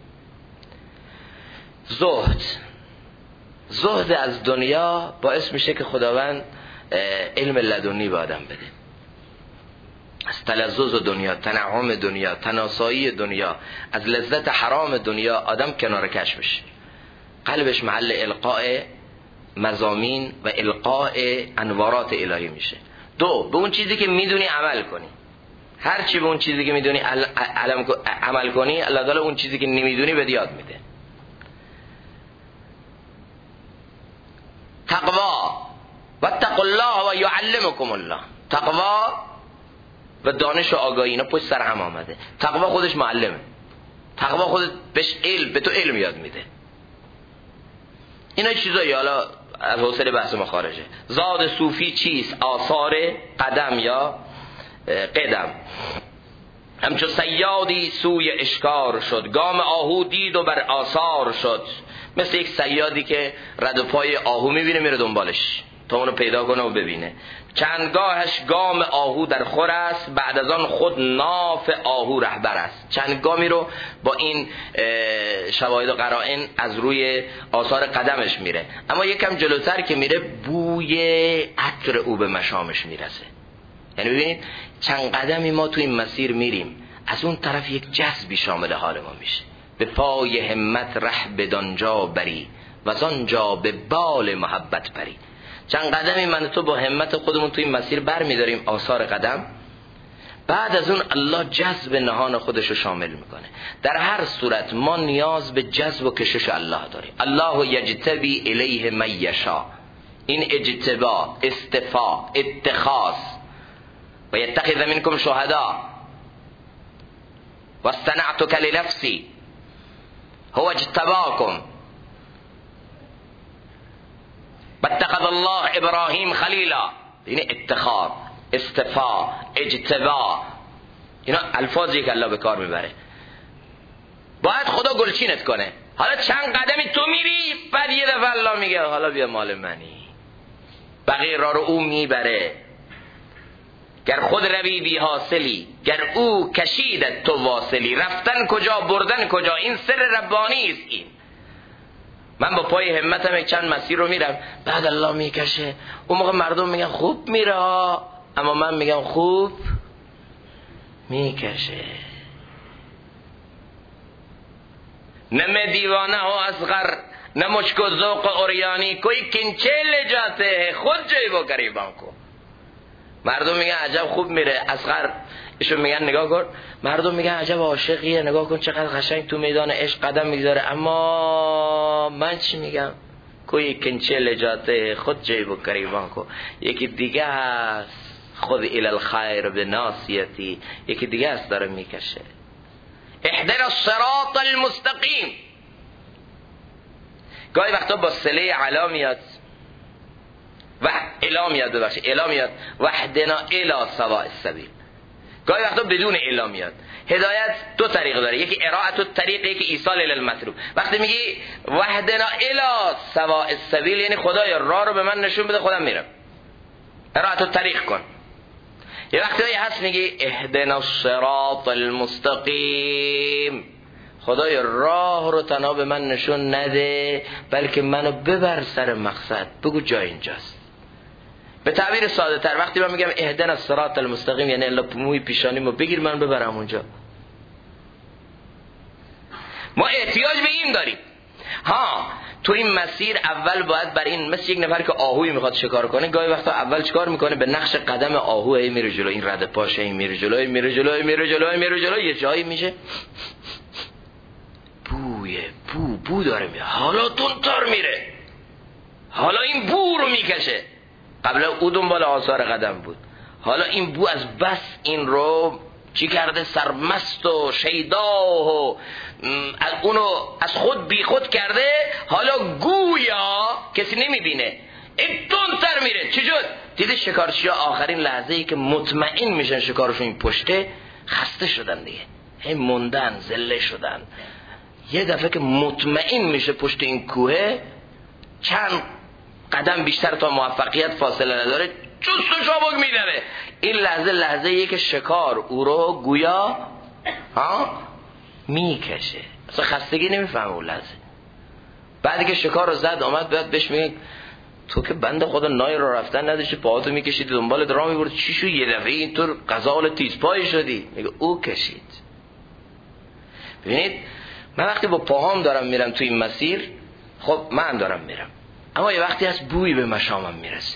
Speaker 1: زهد از دنیا باعث میشه که خداوند علم لدنی به آدم بده. از تلذذ دنیا، تنعم دنیا، تناسایی دنیا، از لذت حرام دنیا آدم کنار کش بشه، قلبش محل القاء مضامین و القاء انوارات الهی میشه. دو، به اون چیزی که میدونی عمل کنی. هر چی به اون چیزی که میدونی عمل کنی، الله تعالی اون چیزی که نمیدونی به یاد میده. تقوا و اتقوا الله و یعلمکم الله. تقوا و دانش و آگاهی اینا پشت سر هم آمده. تقوا خودش معلمه، تقوا خودش به تو علم یاد میده. اینا چیزایی حالا از حوصله بحث ما خارجه. زاد صوفی چیست؟ آثار قدم یا قدم. همچون صیادی سوی اشکار شد، گام آهو دید و بر آثار شد. مثل یک صیادی که رد و پای آهو میبینه میره دنبالش تا اونو پیدا کنه و ببینه. چندگاهش گام آهو در خور است، بعد از آن خود ناف آهو رهبر است. چندگامی رو با این شواهد و قرائن از روی آثار قدمش میره، اما یکم جلوتر که میره بوی عطر او به مشامش میرسه. یعنی ببینید چند قدمی ما تو این مسیر میریم، از اون طرف یک جذبی شامل حال ما میشه. به پای همت ره بدانجا بری و از آنجا به بال محبت بری. چند قدمی من تو با همت خودمون تو این مسیر بر میداریم آثار قدم، بعد از اون الله جذب نهان خودش رو شامل میکنه. در هر صورت ما نیاز به جذب و کشش الله داریم. الله یجتبی الیه من یشاء. این اجتبا، استفا، اتخاذ و یتخذ منکم شهدا و اصطنعتک لنفسی هو اجتباکم واتخذ الله ابراهیم خلیلا. این اتخاذ، استفا، اجتبا، اینا الفاظی که الله به کار میبره. باید خدا گلچینت کنه. حالا چند قدمی تو میری، بعد یه دفعه الله میگه حالا بیا مال منی، بقیه را رو او میبره. گر خود روی بی حاصلی، گر او کشیدت تو واصلی. رفتن کجا بردن کجا، این سر ربانی است. این من با پای همتم یک چند مسیر رو میرم، بعد الله میکشه. اون موقع مردم میگن خوب میره، اما من میگم خوب میکشه. نه میں دیوانه ہو اصغر، نه مجھ کو ذوق اوریانی، کوئی کنچه لے جاتے ہیں خود جیب و گریبان کو. مردم میگن عجب خوب میره. اصغر ایشون میگن نگاه کن، مردم میگن عجب عاشقیه، نگاه کن چقدر قشنگ تو میدان عشق قدم میذاره. اما من چی میگم؟ کوئی کنچه لے جاتے خود جیب و گریبان کو. یکی دیگه هست خود الی الخیر بناصیتی، یکی دیگه هست داره میکشه. اهدنا الصراط المستقیم. گاهی وقتا با صله علا میاد و الا میاد، ببخشید الا میاد وحدنا الی سواء السبیل. گاهی وقتا بدون الا میاد. هدایت دو طریق داره، یکی اراعت الطریق، یکی ایصال الی المطلوب. وقتی میگی وحدنا الی سواء السبیل یعنی خدایا راه رو به من نشون بده، خودم میرم. اراعت الطریق کن. یه وقتی هست میگی اهدنا الصراط المستقیم، خدای راه رو تنها به من نشون نده، بلکه منو ببر سر مقصد. بگو جا اینجاست. به تعبیر ساده تر وقتی من میگم اهدنا الصراط المستقیم یعنی الله موی پیشانیمو بگیر من ببرم اونجا. ما احتیاج به این داریم. ها تو این مسیر اول باید بر این، مثل یک نفر که آهوی میخواد شکار کنه، گاهی وقتا اول چیکار میکنه؟ به نقش قدم آهو میره جلو، این رد پاشه میره جلو، میره جلو، میره جلو، میره جلو، یه جایی میشه بو داره میره، حالا تندتر میره، حالا این بو رو میکشه. قبل او دنبال آثار قدم بود، حالا این بو از بس این رو چی کرده؟ سرمست و شیدا و اونو از خود بی خود کرده. حالا گویا کسی نمیبینه، این تندتر میره. چی شد؟ دیده شکارچی ها آخرین لحظه ای که مطمئن میشن شکارشون این پشته، خسته شدن دیگه، هی موندن، ذله شدن. یه دفعه که مطمئن میشه پشت این کوه، چند قدم بیشتر تا موفقیت فاصله نداره، جست و چابک میداره. این لحظه ای که شکار او رو گویا میکشه. اصلا خستگی نمیفهمه اون لحظه. بعدی که شکار رو زد آمد باید بهش میگه تو که بنده خدا نای رو رفتن نداشتی، پاهاتو میکشید دنبال درام میبرد، چی شو یه دفعه اینطور غزال تیز پای شدی؟ میگه او کشید. ببینید من وقتی با پاهام دارم میرم تو این مسیر، خب من دارم میرم، اما یه وقتی از بوی به مشامم میرسه.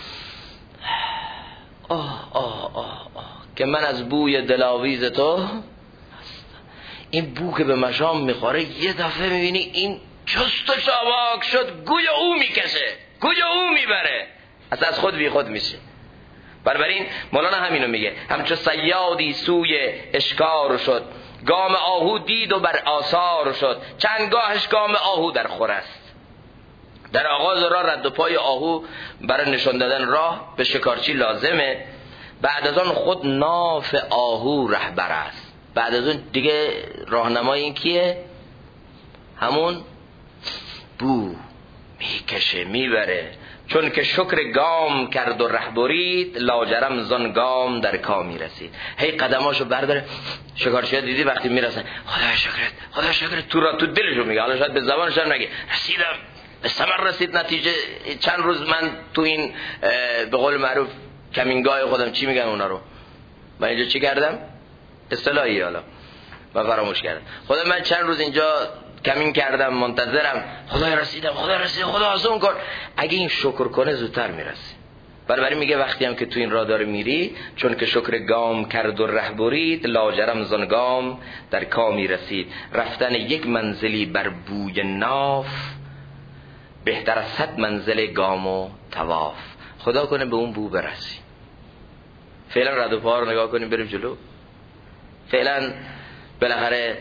Speaker 1: که من از بوی دلاویز تو، این بو که به مشام میخوره، یه دفعه میبینی این چست و چابک شد، گویا او میکشه، گویا او میبره، از خود بی خود میشه. بنابراین مولانا همینو میگه، همچو صیادی سوی اشکار شد، گام آهو دید و بر آثار شد، چندگاهش گام آهو در خور است. در آغاز راه رد و پای آهو برای نشان دادن راه به شکارچی لازمه. بعد از آن خود ناف آهو رهبر است. بعد از اون دیگه راهنمای این کیه؟ همون بو میکشه، میبره. چون که شکر گام کرد و ره برید، لاجرم زان گام در کامی رسید. هی قدماشو برداره. شکارچی‌ها دیدی وقتی میرسن خدا شکرت خدا شکرت، تو دلشو میگه، حالا شاید به زبانش هم نگه رسیدم، به ثمر رسید، نتیجه چند روز من تو این به قول معروف کمینگاه خودم چی میگن اونا رو، من اینجا چی کردم اصطلاحی، حالا من فراموش کردم، خدا من چند روز اینجا کمین کردم منتظرم، خدا رسیدم خدا رسید خدا آسون کن. اگه این شکر کنه زودتر میرسه. بنابراین میگه وقتی هم که تو این راه داره میری، چون که شکر گام کرد و ره برید، لاجرم زان گام در کامی رسید. رفتن یک منزلی بر بوی ناف، بهتر از 100 منزل گام و طواف. خدا کنه به اون بو برسی. فعلا رد و پا رو نگاه کنیم بریم جلو. فعلا بالاخره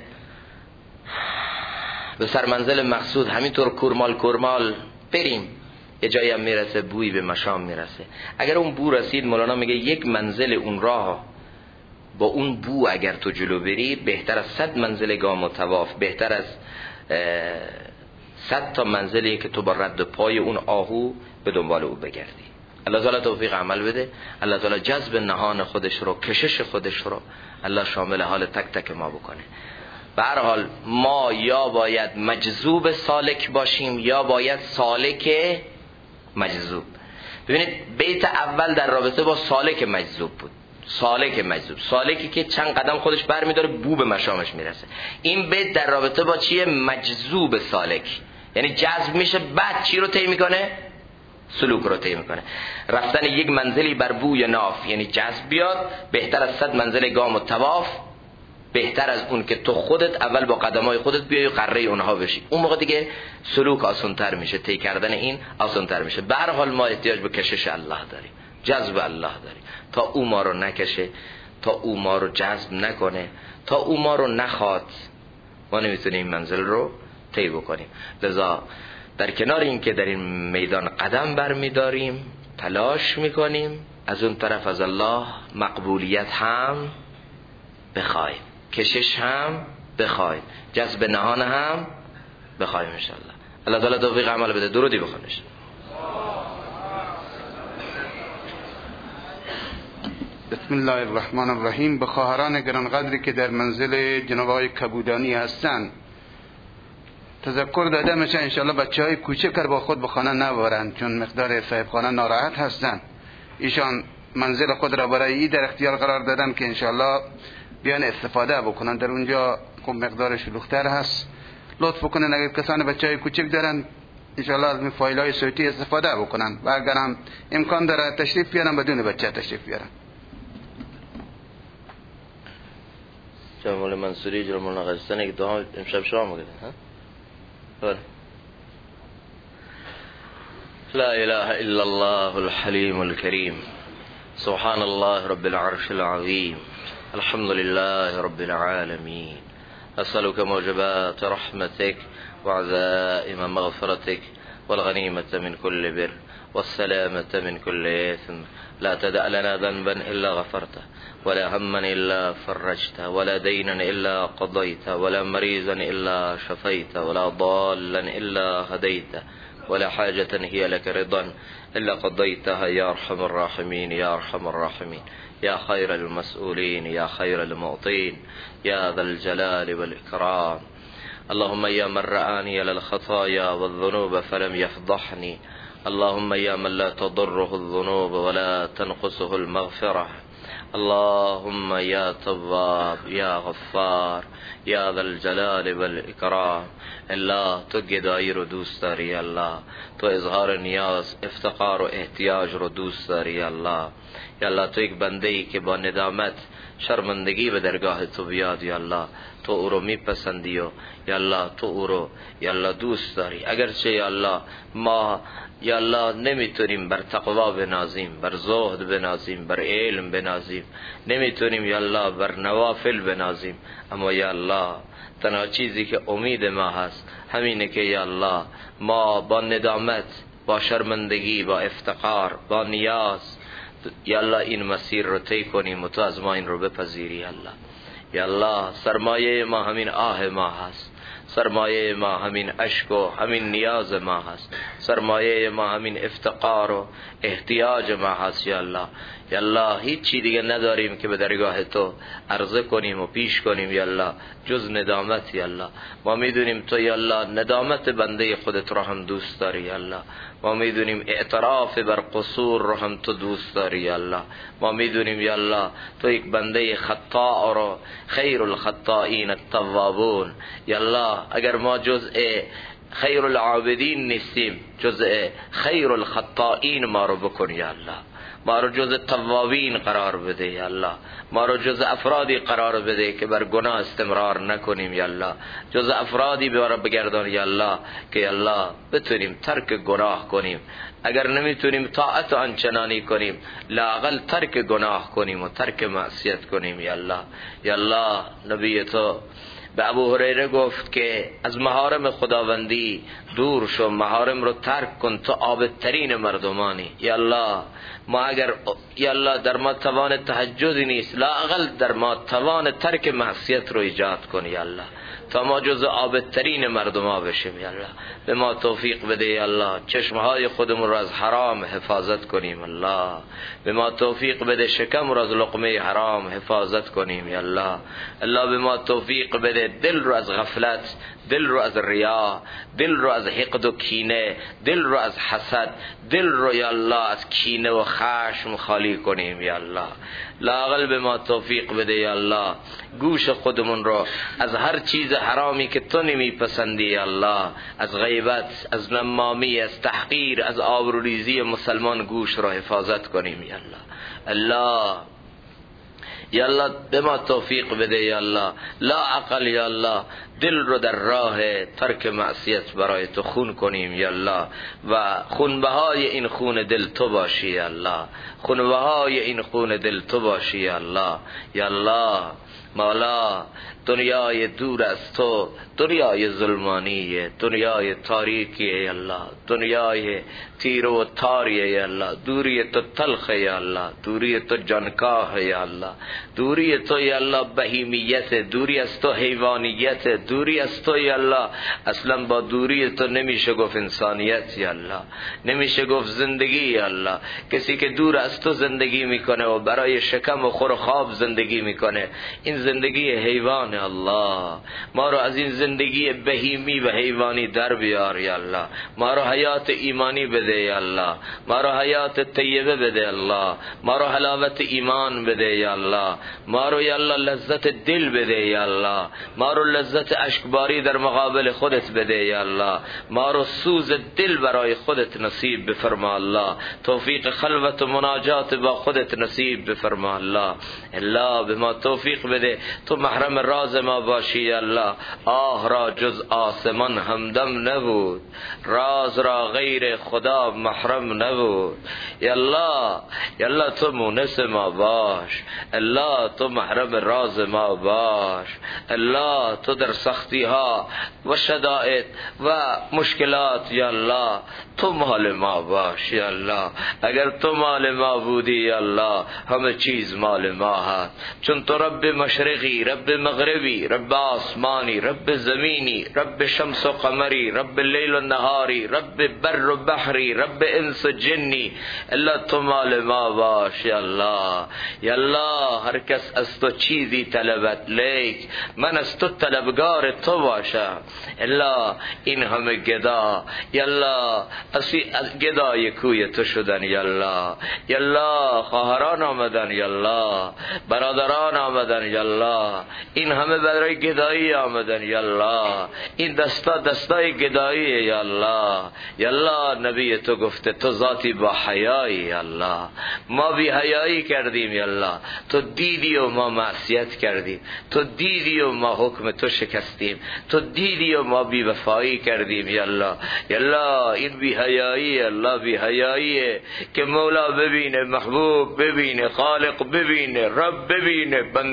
Speaker 1: به سرمنزل مقصود همینطور کورمال بریم، یه جایی هم میرسه بوی به مشام میرسه. اگر اون بو رسید، مولانا میگه یک منزل اون راه با اون بو اگر تو جلو بری، بهتر از 100 منزل گام و طواف، بهتر از 100 تا منزلی که تو با رد پای اون آهو به دنبال او بگردی. الله تعالی توفیق عمل بده. الله تعالی جذب نهان خودش رو، کشش خودش رو الله شامل حال تک تک ما بکنه. به هر حال ما یا باید مجذوب سالک باشیم یا باید سالک مجذوب. ببینید بیت اول در رابطه با سالک مجذوب بود. سالک مجذوب، سالکی که چند قدم خودش برمیداره بو به مشامش میرسه. این بیت در رابطه با چیه؟ مجذوب سالک، یعنی جذب میشه، بعد چی رو طی میکنه؟ سلوک رو طی میکنه. رفتن یک منزلی بر بوی ناف یعنی جذب بیاد، بهتر از 100 منزل گام و طواف، بهتر از اون که تو خودت اول با قدمای خودت بیای و قره اونها بشی. اون موقع دیگه سلوک آسان‌تر میشه، طی کردن این آسان‌تر میشه. به هر حال ما احتیاج به کشش الله داریم، جذب الله داریم. تا او ما رو نکشه، تا او ما رو جذب نکنه، تا او ما رو نخواد، ما نمیتونیم این منزل رو طی بکنیم. لذا در کنار این که در این میدان قدم برمیداریم، تلاش میکنیم، از اون طرف از الله مقبولیت هم بخوایم، کشش هم بخوایم، جذب نهان هم بخوایم انشاءالله. الله تعالی توفیق عمل بده. درودی بخونش.
Speaker 2: بسم الله الرحمن الرحیم. به خواهران گرانقدری که در منزل جناب آقای کبودانی هستند تذکر داده میشه انشاءالله بچهای کوچک با خود به خانه نبرند، چون مقدار صاحب خانه ناراحت هستند. ایشان منزل خود را برای این در اختیار قرار دادن که انشاءالله بیان استفاده بکنن. در اونجا خوب مقدار شلوغ‌تر هست، لطف بکنن اگر کسان بچهای کوچک دارن انشاءالله از این فایل‌های صوتی استفاده بکنن و اگر هم امکان داره تشریف بیارن بدون بچه تشریف بیارن.
Speaker 1: جمال منصوری جمال نقشتن یک دعا امشب شام بگیرن ها؟ بله. لا اله الا الله الحليم الكريم سبحان الله رب العرش العظيم الحمد لله رب العالمين أسألك موجبات رحمتك وعزائم مغفرتك والغنيمة من كل بر والسلامة من كل إثم. لا تدع لنا ذنبا إلا غفرته ولا هما إلا فرجته ولا دينا إلا قضيته ولا مريضا إلا شفيته ولا ضالا إلا هديته ولا حاجة هي لك رضا إلا قضيتها يا أرحم الراحمين يا أرحم الراحمين يا خير المسؤولين يا خير المعطين يا ذا الجلال والإكرام. اللهم يا من رآني للخطايا والذنوب فلم يفضحني، اللهم يا من لا تضره الذنوب ولا تنقصه المغفرة، اللهم يا تواب يا غفار یا ذا الجلال والاکرام. الله تو گدایی رو دوست داری، الله تو اظهار نیاز افتقار و احتیاج رو دوست داری. الله یا الله تو یک بنده ای که با ندامت شرمندگی به درگاه تو بیاد، یا الله تو او رو میپسندی و یا الله تو او رو یا الله دوست داری. اگرچه یا الله ما یا الله نمیتونیم بر تقوا بنازیم، بر زهد بنازیم، بر علم بنازیم، نمیتونیم یا الله بر نوافل بنازیم، اما یا الله تنها چیزی که امید ما هست همینه که یا الله ما با ندامت، با شرمندگی، با افتقار، با نیاز یا الله این مسیر رو طی کنیم و تو از ما این رو بپذیری. الله یا الله سرمایه ما همین آه ما هست، سرمایه ما همین اشک و همین نیاز ما هست، سرمایه ما همین افتقار و احتیاج ما هست. یا الله، یا الله هیچ چی دیگه نداریم که به درگاه تو عرضه کنیم و پیش کنیم یا الله جز ندامت. یا الله ما میدونیم تو یا الله ندامت بنده خودت رو هم دوست داری. یا الله ما میدونیم اعتراف بر قصور رو هم تو دوست داری. یا الله ما میدونیم یا الله تو یک بنده خطا رو خیر الخطائین التوابون. یا الله اگر ما جزء خیر العابدین نیستیم، جزء خیر الخطائین ما رو بکن. یا الله ما رو جز توابین قرار بده. یا الله ما رو جز افرادی قرار بده که بر گناه استمرار نکنیم. یا الله جز افرادی بگردان یا الله که یا الله بتونیم ترک گناه کنیم، اگر نمیتونیم طاعت آنچنانی کنیم لااقل ترک گناه کنیم و ترک معصیت کنیم. یا الله، یا الله نبی تو به ابو هریره گفت که از محارم خداوندی دور شو، محارم رو ترک کن، تو عابدترین مردمانی. یا الله ما اگر یا الله در ما توان تهجدی نیست، لااقل در ما توان ترک معصیت رو ایجاد کن. یا الله تا ما جز عابدترین مردما بشیم. یا الله به ما توفیق بده. یا الله چشمهای خودمون رو از حرام حفاظت کنیم. الله به ما توفیق بده شکم رو از لقمه حرام حفاظت کنیم. یا الله، الله به ما توفیق بده دل رو از غفلت، دل رو از ریا، دل رو از حقد و کینه، دل رو از حسد، دل رو یا الله از کینه و خشم خالی کنیم. یا الله لااقل به ما توفیق بده. یا الله گوش خودمون رو از هر چیز حرامی که تو نمیپسندی یا الله، از غیبت، از نمامی، از تحقیر، از آبروریزی مسلمان گوش رو حفاظت کنیم. یا الله، الله یا الله به ما توفیق بده. یا الله لا اقل یا الله دل رو در راه ترک معصیت برای تو خون کنیم. یا الله و خونبهای این خون دل تو باشی. یا الله خونبهای این خون دل تو باشی. یا الله، یا الله مولا دنیای دور از تو دنیای ظلمانیه، دنیای تاریکیه. یا الله دنیای تیر و تاریه. یا الله دوری تو تلخه. یا الله دوری تو جانکاه. یا الله دوری تو یا الله بهیمیت، دوری از تو حیوانیت، دوری از تو یا الله اصلا با دوری تو نمیشه گفت انسانیت. یا الله نمیشه گفت زندگی. یا الله کسی که دور از تو زندگی میکنه و برای شکم و خور و خواب زندگی میکنه این زندگی حیوان. الله ما رو از این زندگی بهیمی و حیوانی در بیار. یا الله ما رو حیات ایمانی بده. یا الله ما رو حیات طیبه بده. الله ما رو حلاوت ایمان بده. یا الله ما رو یا الله لذت دل بده. یا الله ما رو لذت اشکباری در مقابل خودت بده. یا الله ما رو سوز دل برای خودت نصیب بفرما. الله توفیق خلوت و مناجات با خودت نصیب بفرما. الله الله به ما توفیق بده تو محرم راز ما باشی. یا الله آه را جز آسمان همدم نبود، راز را غیر خدا محرم نبود. یا الله، یا الله تو مونس ما باش. الله تو محرم راز ما باش. الله تو در سختی ها و شدائد و مشکلات یا الله تو مال ما باش. یا الله اگر تو مال ما بودی یا الله همه چیز مال ما هست، چون تو رب مشرقی، رب مغربی، رب آسمانی، رب زمینی، رب شمس و قمری، رب لیل و نهاری، رب بر و بحری، رب انس و جنی. الله تو مال ما باش. یا الله، یا الله هر کس از تو چیزی طلبت لیک من از تو طلبگار تو باشم. الله این همه گدا یا الله از گدای کوی تو شدن. یا الله، یا الله خواهران آمدن. یا الله برادران آمدن. یا الله این همه برای گدایی آمدن. یا الله این دستای گدایی. یا الله، یا الله نبی تو گفته تو ذاتی با حیایی. یا الله ما بی حیایی کردیم. یا الله تو دیدی و ما معصیت کردیم، تو دیدی و ما حکم تو شکستیم، تو دیدی و ما بی وفایی کردیم. یا الله، یا الله این بی حیایی الله بی حیاییه که مولا ببینه، محبوب ببینه، خالق ببینه، رب ببینه بنده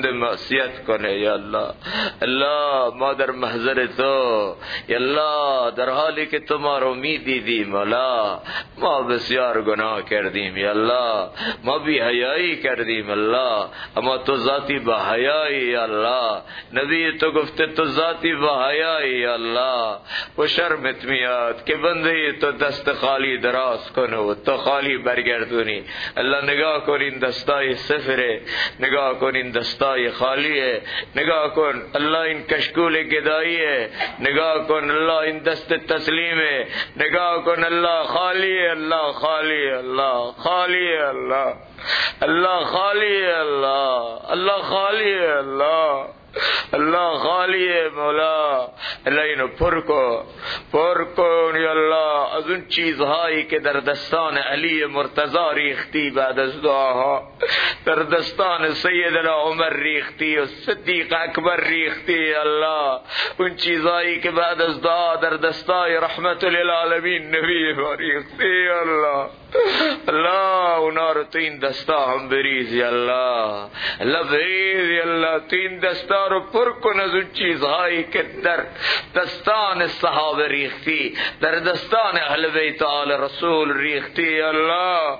Speaker 1: وصیت کنه. یا الله، الله ما در محضر تو، یا الله در حالی که تو ما رو میدیدیم مولا، ما بسیار گناه کردیم یا الله، ما بی حیایی کردیم الله، اما تو ذاتی با حیایی یا الله. نبی تو گفته تو ذاتی با حیایی یا الله. و شرمت میاد که بنده تو دست خالی دراز کنه و تو خالی برگردونی. الله نگاه کن این دستای صفره، نگاه کن این دستای خالیه، نگاه کن الله این کشکول گداییه، نگاه کن الله این دست تسلیمه، نگاه کن الله خالیه، الله خالیه، الله خالیه، الله الله خالیه، الله الله خالیه، الله الله خالیه مولا. الله اینو پر کن یا الله از اون چیزهایی که در دستان علی مرتضی ریختی بعد از دعاها، در دستان سیدنا عمر ریختی و صدیق اکبر ریختی الله، اون چیزهایی که بعد از دعا در دستای رحمت للعالمین نبی ما ریختی الله. الله اونا رو تو این دستا هم بریزی الله، الله بریزی الله، تو این دستا رو پر کن از اون چیزهایی که در دستان صحابه ریختی، در دستان اهل بیت آل رسول ریختی الله.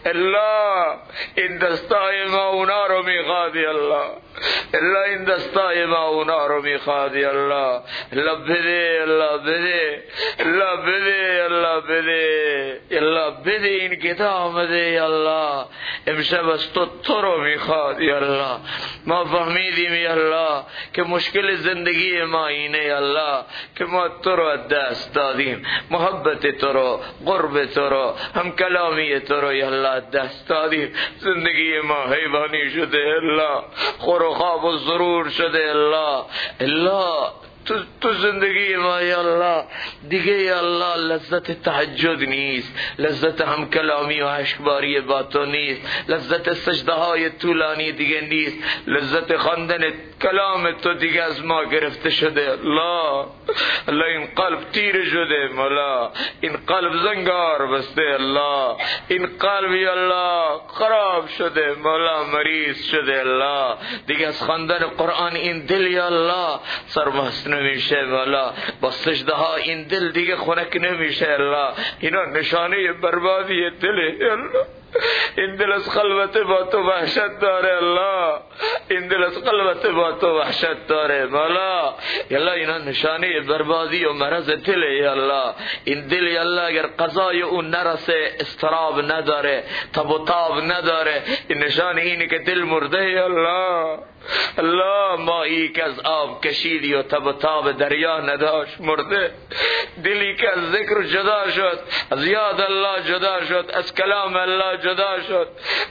Speaker 1: الله این دستای ما اونا رو میخوادی الله، الله این دستای ما اونا رو میخوادی الله. الله بده، الله بده، الله بده، الله بده، الله بده. این کتاب آمده الله امشب از تو رو میخواد یا الله. ما فهمیدیم یا الله که مشکل زندگی ما اینه یا الله که ما تو رو از دست دادیم، محبت تو رو، قرب تو رو، هم کلامی تو رو یا الله از دست دادیم. زندگی ما حیوانی شده الله، خور و خواب و ضرور شده الله. الله تو زندگی ما یا الله دیگه یا الله لذت تهجد نیست، لذت هم کلامی و عشقباری با تو نیست، لذت سجده های طولانی دیگه نیست، لذت خواندن کلام تو دیگه از ما گرفته شده الله. الله این قلب تیر شده مولا، این قلب زنگار بسته الله، این قلب یا الله خراب شده مولا، مریض شده الله. دیگه از خواندن قرآن این دل یا الله سرمست نمیشه مولا، با سجده ها این دل دیگه خنک نمیشه الله. اینا نشانه بربادی دله الله. این دل از خلوت با تو وحشت داره الله، این دل از خلوت با تو وحشت داره مولا. یالله اینا نشانه بربادی و مرض دله یالله. این دل یالله اگر قضای اون نرسه استراب نداره، تب و تاب نداره، این نشانه اینه که دل مرده یالله. الله ماهی که از آب کشیدی و تب و تاب دریا نداشت مرده، دلی که از ذکر جدا شد، از یاد الله جدا شد، از کلام الله جدا شد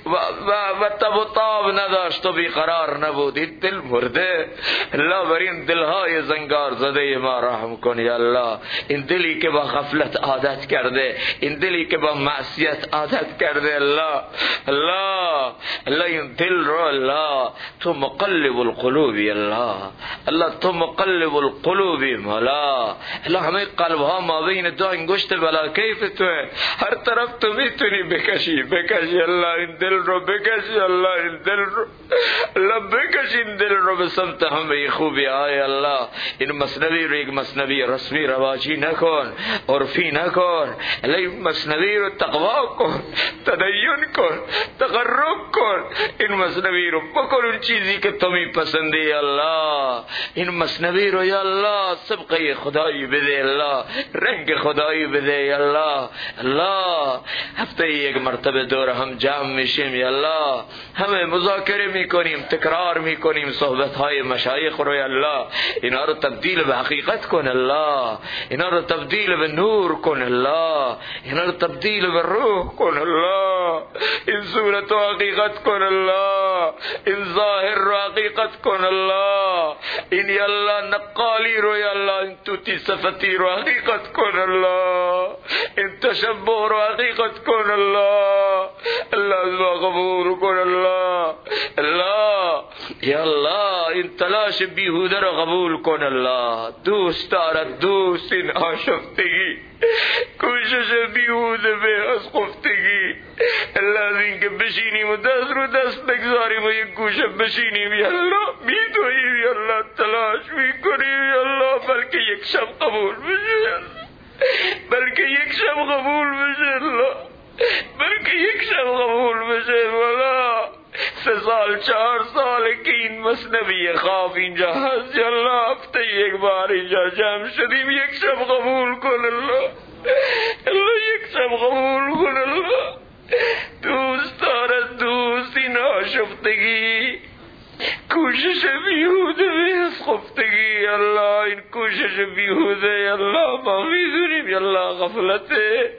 Speaker 1: و تب و تاب نداشت و بیقرار نبود، این دل مرده. الله بر این دلهای زنگار زده ما رحم کن یا الله. این دلی که با غفلت عادت کرده، این دلی که با معصیت عادت کرده الله، الله الله این دل رو الله تو مقلب القلوب الله، الله تو مقلب القلوب مولا. الله همه قلب ها ما بین دو انگشت بلا کیف تو ہے، ہر طرف تو میتونی بکشی الله. این دل رو بکشی الله، این دل رو الله بکش، این دل رو به سمت همه خوبی های الله. این مثنوی رو یک مثنوی رسمی رواجی نکن، عرفی نکن الله. این مثنوی رو تقوا کن، تدین کن، تقرب کن. این مثنوی رو بکن اون چیزی که تو میپسندی الله. این مثنوی رو یا الله سبقه خدایی بده الله، رنگ خدایی بده یا الله. الله هفته یک مرتبه دور هم جمع میشیم یا الله، همه مذاکره میکنیم، تکرار میکنیم صحبت های مشایخ رو یا الله. اینا رو تبدیل به حقیقت کن الله، اینا رو تبدیل به نور کن الله، اینا رو تبدیل به روح کن الله. این صورت رو حقیقت کن الله، این ظاهر رو حقیقت کن الله. این یا الله نقالی رو یا الله، این توتی صفتی رو حقیقت کن الله، این تشبه رو حقیقت کن الله. الله از ما قبول کن الله. الله یا الله این تلاش بیهوده رو قبول کن الله. دوست دارد دوست این آشفتگی، کوشش بیهوده به از خفتگی، الله از این که بشینیم و دست رو دست بگذاریم و یک گوشه بشینیم یا الله میدویم یا الله تلاش میکنیم یا الله بلکه یک شب قبول بشه، بلکه یک شب قبول بشه الله، بلکه یک شب قبول بشه. والا 3 سال 4 سال که این مثنوی خواب اینجا هست یا الله هفته یک بار اینجا جمع شدیم، یک شب قبول کن الله، الله یک شب قبول کن الله. دوست دارد دوست این آشفتگی کوشش بیهوده از خفتگی الله، این کوشش بیهوده الله ما میدونیم الله غفلته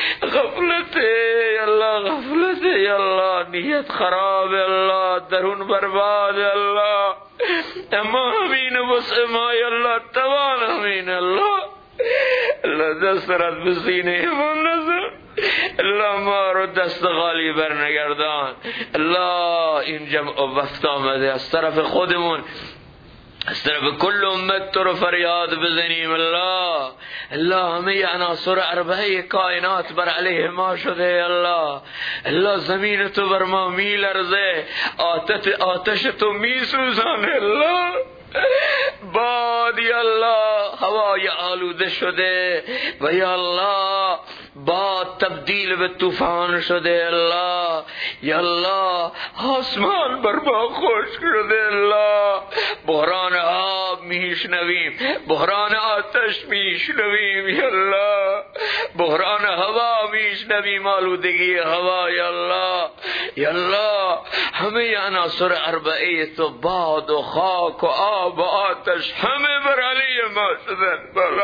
Speaker 1: الله غفلته الله، نیت خراب الله، درون برباد الله، اما همین وسع ما الله توان همین الله. الله دست رد بسینه من نظر الله ما رو دست غالی برنگردان الله. این جمع وقت آمده از طرف خودمون از طرف کل امت تو رو فریاد بزنیم الله. الله همه عناصر اربعه کائنات بر علیه ما شده الله. الله زمین تو بر ما می لرزه، آتش تو می سوزانه الله. باد یا الله هوای آلوده شده و یا الله باد تبدیل به طوفان شده الله. یا الله آسمان بر ما خشک شده الله. بحران آب میشنویم، بحران آتش میشنویم یا الله، بحران هوا میشنویم، آلودگی هوا یا الله. یا الله همه عناصر اربعه تو باد و خاک و آب و آتش همه بر علیه ما شدن بالا.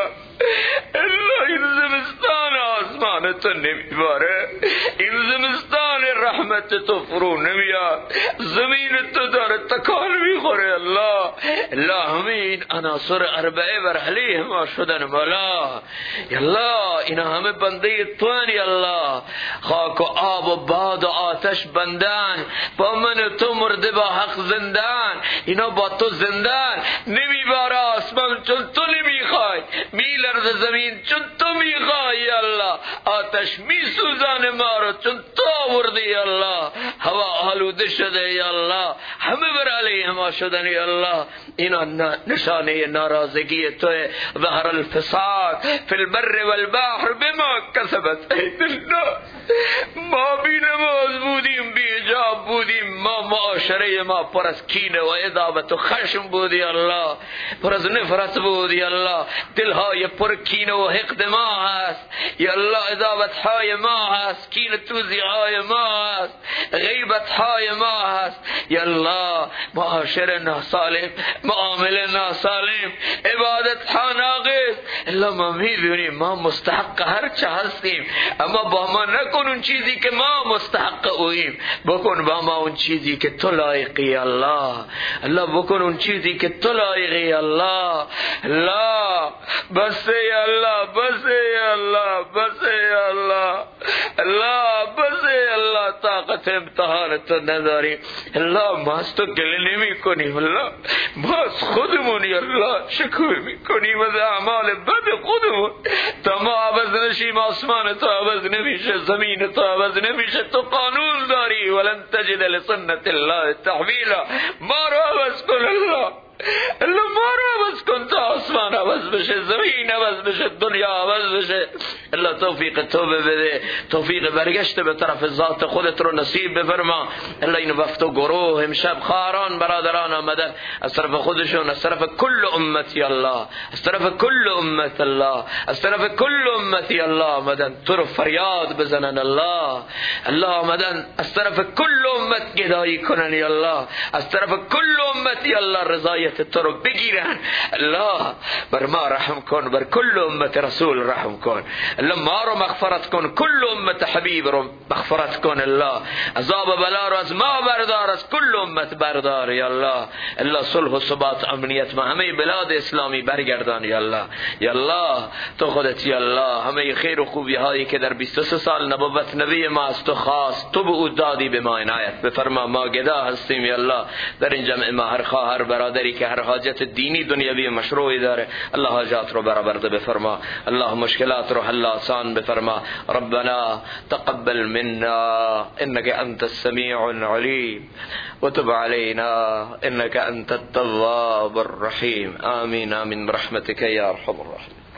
Speaker 1: الله این زمستان آسمان تو نمیباره، این زمستان رحمت تو فرو نمیاد، زمین تو داره تکان میخوره الله. الله همه این عناصر اربعه بر علیه ما شدن مولا. یا الله اینا همه بنده تو هستند الله. خاک و آب و باد و آتش بندن، با من تو مرده با حق زندن، اینا با تو زندن. نمیباره آسمان چون تو نمیخوای، میلرزه زمین چون تو میخوای الله، آتش میسوزانه ما رو چون تو آوردی الله، هوا آلوده شده یا الله، همه بر علیه ما شدن یا الله. اینا نشانه ناراضگی توه. ظهر الفساد فی البر والبحر بما کسبت ایدی الناس. ما بی نماز بودیم، بی حجاب بودیم، ما معاشره ما پر از کینه و عداوت و خشم بودی الله، پر از نفرت بودی الله، دلهای پر کینه و حقد ما هست یا الله، عداوت های ما هست، کینه توزی های ما هست، غیبت های ما هست یا الله، معاشره ناسالم، معامله ناسالم، عبادت ها ناقص. الله ما میدونیم ما مستحق هر چه هستیم، اما با ما نکن اون چیزی که ما مستحق اویم، بکن با ما اون چیزی که تو لایقی الله. الله بکن اون چیزی که تو لایقی الله. الله بس یا الله، بس یا الله، بس یا الله، الله بس یا الله. طاقت امتحان تو نداریم الله، ما از تو گله نمی کنیم الله، ما از خودمون یا الله شکوه می کنیم از اعمال بد خودمون. تا ما عوض نشیم آسمان تو عوض نمیشه، زمین تو عوض نمیشه. تو قانون داری ولن تجد لسنت الله تحویلا. ما رو عوض کن الله، الله ما رو عوض کن تا آسمان عوض بشه، زمین عوض بشه، دنیا عوض بشه. الله توفیق توبه بده، توفیق برگشت به طرف ذات خودت رو نصیب بفرما. الله این وقت و گروه امشب خواهران برادران آمدن از طرف خودشون، از طرف کل امتی الله، از طرف کل امت الله، از طرف کل امتی الله آمدن تو رو فریاد بزنن الله. الله آمدن از طرف کل امت گدایی کنن یا الله، از طرف کل امتی الله رضایت تو رو بگیرن. الله بر ما رحم کن، بر کل امت رسول رحم کن. الله ما رو مغفرت کن، کل امت حبیب رو مغفرت کن. الله عذاب و بلا رو از ما بردار، از کل امت بردار یا الله. الله صلح و ثبات امنیت ما همه بلاد اسلامی برگردان یا الله. یا الله تو خودت یا الله همه خیر و خوبی هایی که در 23 سال نبوت نبی ما از تو خواست تو به او دادی به ما عنایت بفرما. ما گدا هستیم یا الله، در این جمع ما هر خواهر برادری که که هر حاجت دینی دنیوی مشروعی داره الله حاجات رو برآورده بفرما، الله مشکلات رو حل آسان بفرما. ربنا تقبل منا انك انت السميع العليم وتب علينا انك انت التواب الرحيم. آمين آمين برحمتك يا ارحم الراحمين.